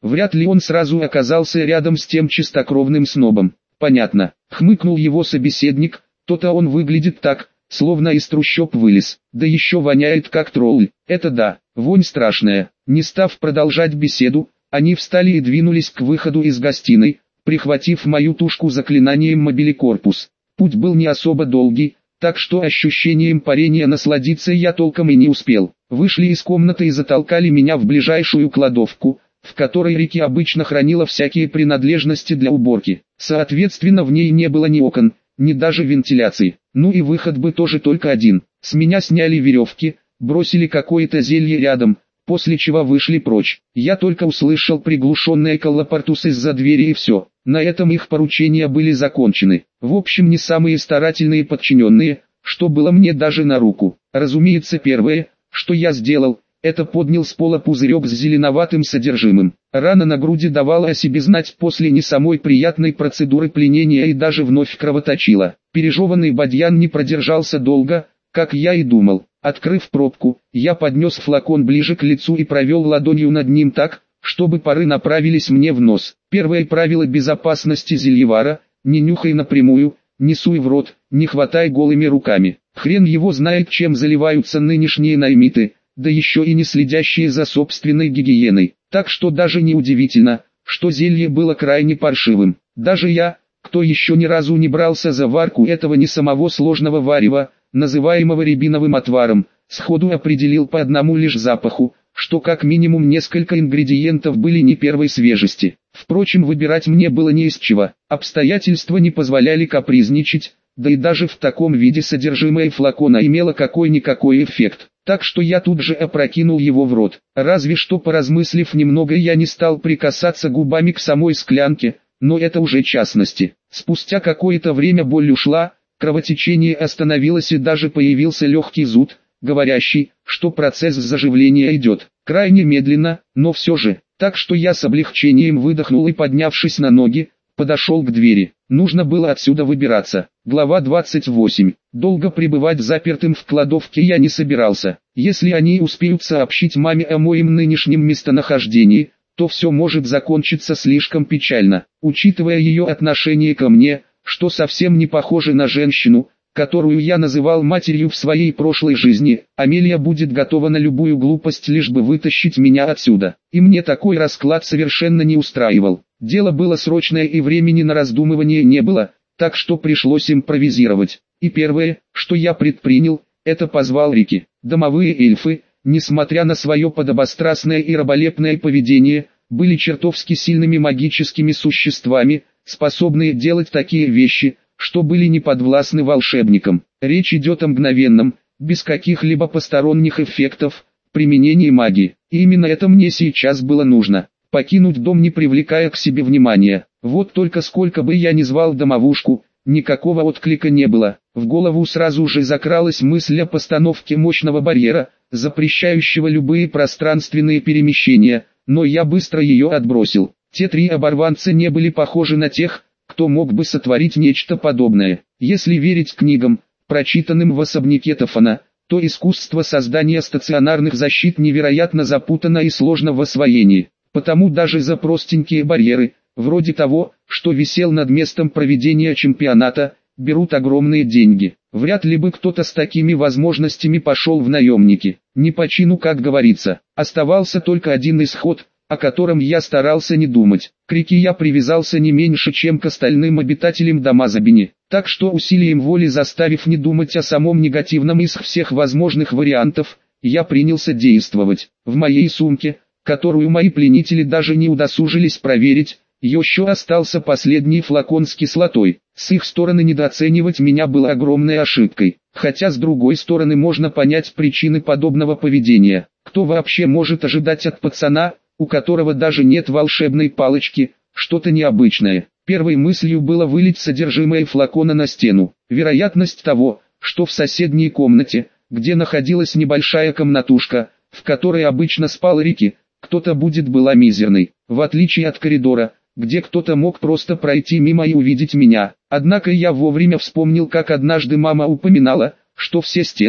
Вряд ли он сразу оказался рядом с тем чистокровным снобом. Понятно, хмыкнул его собеседник, то-то он выглядит так, словно из трущоб вылез, да еще воняет как тролль. Это да, вонь страшная. Не став продолжать беседу, они встали и двинулись к выходу из гостиной, прихватив мою тушку заклинанием мобиликорпус. Путь был не особо долгий, так что ощущением парения насладиться я толком и не успел. Вышли из комнаты и затолкали меня в ближайшую кладовку, в которой Рики обычно хранила всякие принадлежности для уборки. Соответственно, в ней не было ни окон, ни даже вентиляции. Ну и выход бы тоже только один. С меня сняли веревки, бросили какое-то зелье рядом, после чего вышли прочь. Я только услышал приглушенные коллапортус из-за двери и все. На этом их поручения были закончены. В общем, не самые старательные подчиненные, что было мне даже на руку. Разумеется, первое, что я сделал, это поднял с пола пузырек с зеленоватым содержимым. Рана на груди давала о себе знать после не самой приятной процедуры пленения и даже вновь кровоточила. Пережеванный бадьян не продержался долго, как я и думал. Открыв пробку, я поднес флакон ближе к лицу и провел ладонью над ним так, чтобы пары направились мне в нос. Первое правило безопасности зельевара: не нюхай напрямую, не суй в рот, не хватай голыми руками. Хрен его знает, чем заливаются нынешние наймиты, да еще и не следящие за собственной гигиеной. Так что даже не удивительно, что зелье было крайне паршивым. Даже я, кто еще ни разу не брался за варку этого не самого сложного варева, называемого рябиновым отваром, сходу определил по одному лишь запаху, что как минимум несколько ингредиентов были не первой свежести. Впрочем, выбирать мне было не из чего. Обстоятельства не позволяли капризничать, да и даже в таком виде содержимое флакона имело какой-никакой эффект. Так что я тут же опрокинул его в рот. Разве что, поразмыслив немного, я не стал прикасаться губами к самой склянке, но это уже частности. Спустя какое-то время боль ушла, кровотечение остановилось и даже появился легкий зуд, говорящий, что процесс заживления идет крайне медленно, но все же. Так что я с облегчением выдохнул и, поднявшись на ноги, подошел к двери. Нужно было отсюда выбираться. Глава двадцать восемь. Долго пребывать запертым в кладовке я не собирался. Если они успеют сообщить маме о моем нынешнем местонахождении, то все может закончиться слишком печально. Учитывая ее отношение ко мне, что совсем не похоже на женщину, которую я называл матерью в своей прошлой жизни, Амелия будет готова на любую глупость, лишь бы вытащить меня отсюда. И мне такой расклад совершенно не устраивал. Дело было срочное и времени на раздумывание не было, так что пришлось импровизировать. И первое, что я предпринял, это позвал Рики. Домовые эльфы, несмотря на свое подобострастное и раболепное поведение, были чертовски сильными магическими существами, способные делать такие вещи, что были не подвластны волшебникам. Речь идет о мгновенном, без каких-либо посторонних эффектов, применении магии. И именно это мне сейчас было нужно. Покинуть дом, не привлекая к себе внимания. Вот только сколько бы я ни звал домовушку, никакого отклика не было. В голову сразу же закралась мысль о постановке мощного барьера, запрещающего любые пространственные перемещения, но я быстро ее отбросил. Те три оборванца не были похожи на тех, кто мог бы сотворить нечто подобное. Если верить книгам, прочитанным в особняке Тофана, то искусство создания стационарных защит невероятно запутано и сложно в освоении. Потому даже за простенькие барьеры, вроде того, что висел над местом проведения чемпионата, берут огромные деньги. Вряд ли бы кто-то с такими возможностями пошел в наемники. Не по чину, как говорится. Оставался только один исход, о котором я старался не думать. К Рике я привязался не меньше, чем к остальным обитателям дома Забини. Так что усилием воли, заставив не думать о самом негативном из всех возможных вариантов, я принялся действовать. В моей сумке, которую мои пленители даже не удосужились проверить, еще остался последний флакон с кислотой. С их стороны недооценивать меня было огромной ошибкой. Хотя с другой стороны можно понять причины подобного поведения. Кто вообще может ожидать от пацана, у которого даже нет волшебной палочки, что-то необычное? Первой мыслью было вылить содержимое флакона на стену. Вероятность того, что в соседней комнате, где находилась небольшая комнатушка, в которой обычно спал Рики, кто-то будет, была мизерной. В отличие от коридора, где кто-то мог просто пройти мимо и увидеть меня. Однако я вовремя вспомнил, как однажды мама упоминала, что все стены,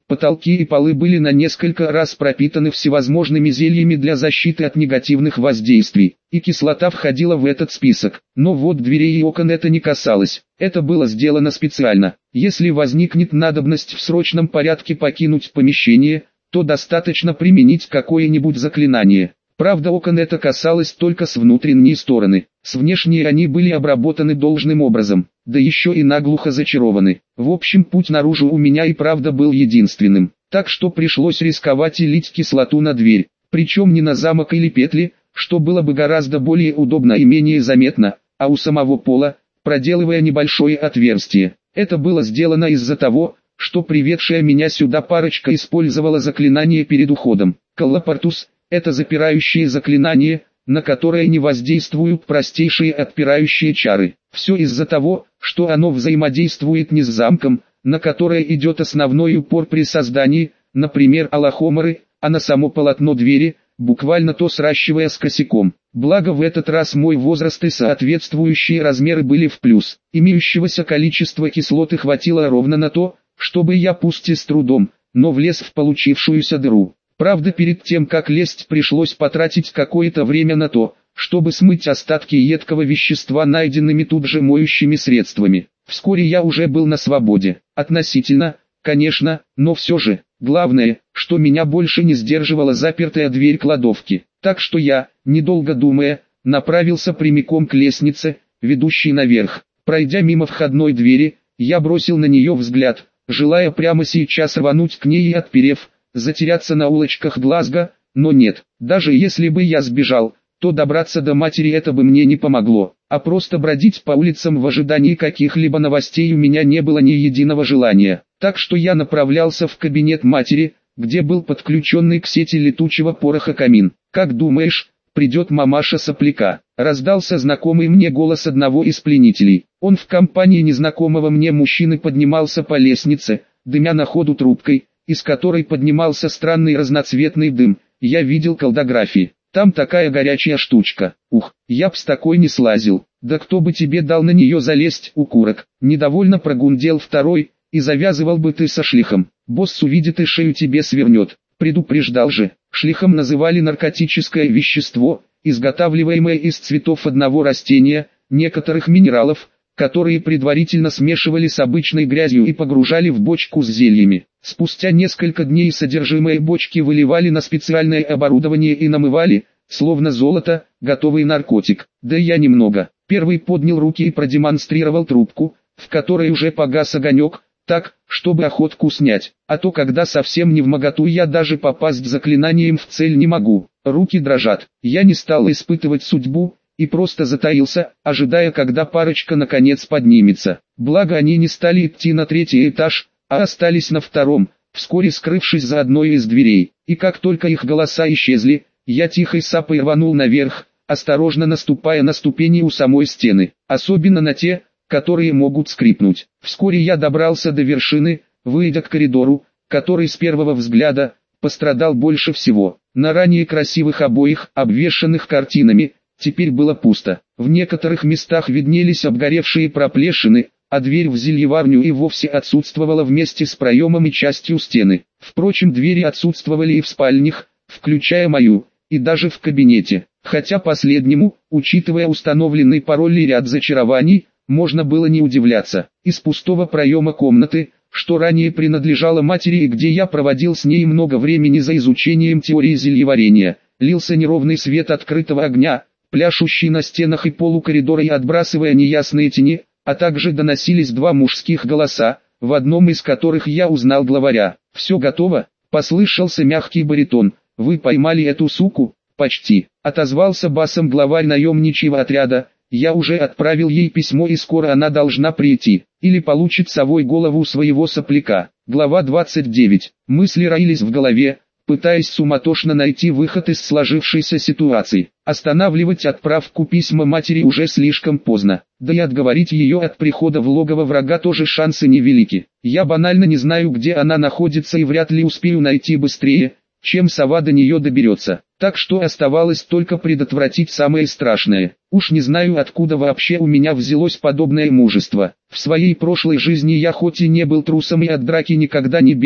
Потолки и полы были на несколько раз пропитаны всевозможными зельями для защиты от негативных воздействий, и кислота входила в этот список. Но вот дверей и окон это не касалось. Это было сделано специально. Если возникнет надобность в срочном порядке покинуть помещение, то достаточно применить какое-нибудь заклинание. Правда, окон это касалось только с внутренней стороны. С внешней они были обработаны должным образом, да еще и наглухо зачарованы. В общем, путь наружу у меня и правда был единственным. Так что пришлось рисковать и лить кислоту на дверь. Причем не на замок или петли, что было бы гораздо более удобно и менее заметно, а у самого пола, проделывая небольшое отверстие. Это было сделано из-за того, что приведшая меня сюда парочка использовала заклинание перед уходом. Коллапортус — это запирающее заклинание, на которое не воздействуют простейшие отпирающие чары. Все из-за того, что оно взаимодействует не с замком, на которое идет основной упор при создании, например, алахоморы, а на само полотно двери, буквально то сращивая с косяком. Благо в этот раз мой возраст и соответствующие размеры были в плюс. Имеющегося количества кислоты хватило ровно на то, чтобы я пусть и с трудом, но влез в получившуюся дыру. Правда, перед тем как лезть пришлось потратить какое-то время на то, чтобы смыть остатки едкого вещества найденными тут же моющими средствами. Вскоре я уже был на свободе. Относительно, конечно, но все же, главное, что меня больше не сдерживала запертая дверь кладовки. Так что я, недолго думая, направился прямиком к лестнице, ведущей наверх. Пройдя мимо входной двери, я бросил на нее взгляд, желая прямо сейчас рвануть к ней и, отперев, затеряться на улочках Глазго, но нет, даже если бы я сбежал, то добраться до матери это бы мне не помогло, а просто бродить по улицам в ожидании каких-либо новостей у меня не было ни единого желания. Так что я направлялся в кабинет матери, где был подключенный к сети летучего пороха камин. «Как думаешь, придет мамаша сопляка?» — раздался знакомый мне голос одного из пленителей. Он в компании незнакомого мне мужчины поднимался по лестнице, дымя на ходу трубкой, из которой поднимался странный разноцветный дым. Я видел колдографии. Там такая горячая штучка. Ух, я б с такой не слазил. Да кто бы тебе дал на нее залезть, укурок? Недовольно прогундел второй, и завязывал бы ты со шлихом. Босс увидит и шею тебе свернет. Предупреждал же. Шлихом называли наркотическое вещество, изготавливаемое из цветов одного растения, некоторых минералов, которые предварительно смешивали с обычной грязью и погружали в бочку с зельями. Спустя несколько дней содержимое бочки выливали на специальное оборудование и намывали, словно золото, готовый наркотик. Да я немного. Первый поднял руки и продемонстрировал трубку, в которой уже погас огонек, так, чтобы охотку снять. А то когда совсем не вмоготу я даже попасть заклинанием в цель не могу. Руки дрожат. Я не стал испытывать судьбу, и просто затаился, ожидая, когда парочка наконец поднимется. Благо они не стали идти на третий этаж, а остались на втором, вскоре скрывшись за одной из дверей. И как только их голоса исчезли, я тихой сапой рванул наверх, осторожно наступая на ступени у самой стены, особенно на те, которые могут скрипнуть. Вскоре я добрался до вершины, выйдя к коридору, который с первого взгляда пострадал больше всего. На ранее красивых обоях, обвешанных картинами, теперь было пусто. В некоторых местах виднелись обгоревшие проплешины, а дверь в зельеварню и вовсе отсутствовала вместе с проемом и частью стены. Впрочем, двери отсутствовали и в спальнях, включая мою, и даже в кабинете. Хотя последнему, учитывая установленный пароль и ряд зачарований, можно было не удивляться. Из пустого проема комнаты, что ранее принадлежало матери и где я проводил с ней много времени за изучением теории зельеварения, лился неровный свет открытого огня, пляшущий на стенах и полу коридора и отбрасывая неясные тени, а также доносились два мужских голоса, в одном из которых я узнал главаря. «Все готово?» — послышался мягкий баритон. «Вы поймали эту суку?» «Почти», — отозвался басом главарь наемничьего отряда. «Я уже отправил ей письмо и скоро она должна прийти, или получит совой голову своего сопляка». Глава двадцать девять. Мысли роились в голове, пытаясь суматошно найти выход из сложившейся ситуации. Останавливать отправку письма матери уже слишком поздно, да и отговорить ее от прихода в логово врага тоже шансы невелики. Я банально не знаю, где она находится, и вряд ли успею найти быстрее, чем сова до нее доберется. Так что оставалось только предотвратить самое страшное. Уж не знаю, откуда вообще у меня взялось подобное мужество. В своей прошлой жизни я хоть и не был трусом и от драки никогда не бегал,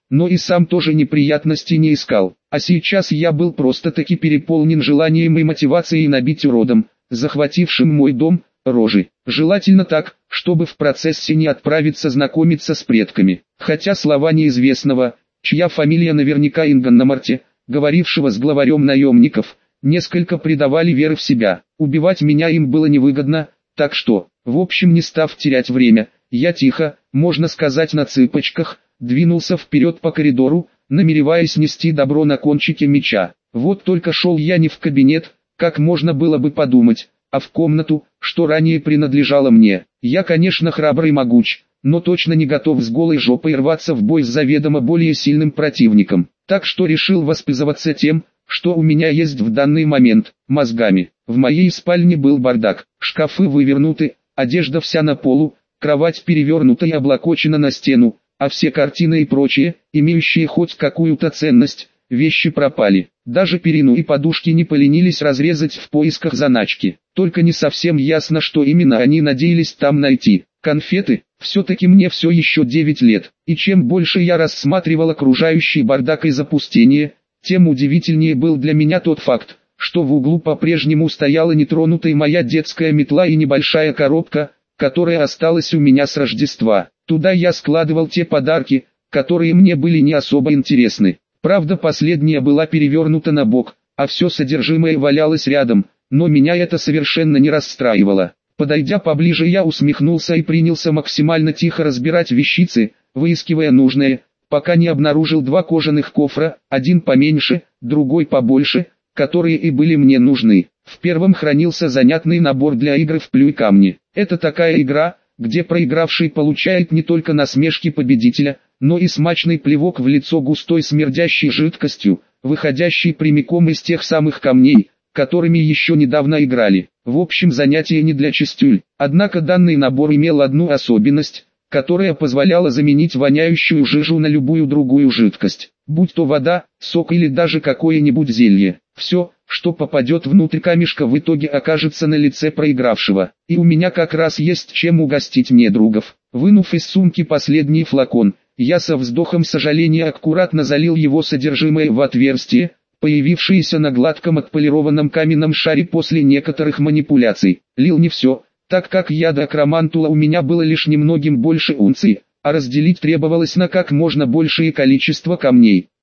но и сам тоже неприятностей не искал. А сейчас я был просто-таки переполнен желанием и мотивацией набить уродом, захватившим мой дом, рожи. Желательно так, чтобы в процессе не отправиться знакомиться с предками. Хотя слова неизвестного, чья фамилия наверняка Инганнамарте, говорившего с главарем наемников, несколько придавали веры в себя. Убивать меня им было невыгодно, так что, в общем, не став терять время, я тихо, можно сказать на цыпочках, двинулся вперед по коридору, намереваясь нести добро на кончике меча. Вот только шел я не в кабинет, как можно было бы подумать, а в комнату, что ранее принадлежала мне. Я, конечно, храбр и могуч, но точно не готов с голой жопой рваться в бой с заведомо более сильным противником. Так что решил воспользоваться тем, что у меня есть в данный момент, мозгами. В моей спальне был бардак, шкафы вывернуты, одежда вся на полу, кровать перевернута и облокочена на стену, а все картины и прочее, имеющие хоть какую-то ценность, вещи пропали. Даже перину и подушки не поленились разрезать в поисках заначки. Только не совсем ясно, что именно они надеялись там найти. Конфеты? Все-таки мне все еще девять лет, и чем больше я рассматривал окружающий бардак и запустение, тем удивительнее был для меня тот факт, что в углу по-прежнему стояла нетронутой моя детская метла и небольшая коробка, которая осталась у меня с Рождества. Туда я складывал те подарки, которые мне были не особо интересны. Правда, последняя была перевернута на бок, а все содержимое валялось рядом, но меня это совершенно не расстраивало. Подойдя поближе, я усмехнулся и принялся максимально тихо разбирать вещицы, выискивая нужное, пока не обнаружил два кожаных кофра, один поменьше, другой побольше, которые и были мне нужны. В первом хранился занятный набор для игр в плюй камни. Это такая игра, где проигравший получает не только насмешки победителя, но и смачный плевок в лицо густой смердящей жидкостью, выходящей прямиком из тех самых камней, которыми еще недавно играли. В общем, занятие не для чистюль. Однако данный набор имел одну особенность, которая позволяла заменить воняющую жижу на любую другую жидкость, будь то вода, сок или даже какое-нибудь зелье. Все, что попадет внутрь камешка, в итоге окажется на лице проигравшего. И у меня как раз есть чем угостить недругов. Вынув из сумки последний флакон, я со вздохом сожаления аккуратно залил его содержимое в отверстие, появившееся на гладком отполированном каменном шаре после некоторых манипуляций. Лил не все, так как яда акромантула у меня было лишь немногим больше унции, а разделить требовалось на как можно большее количество камней.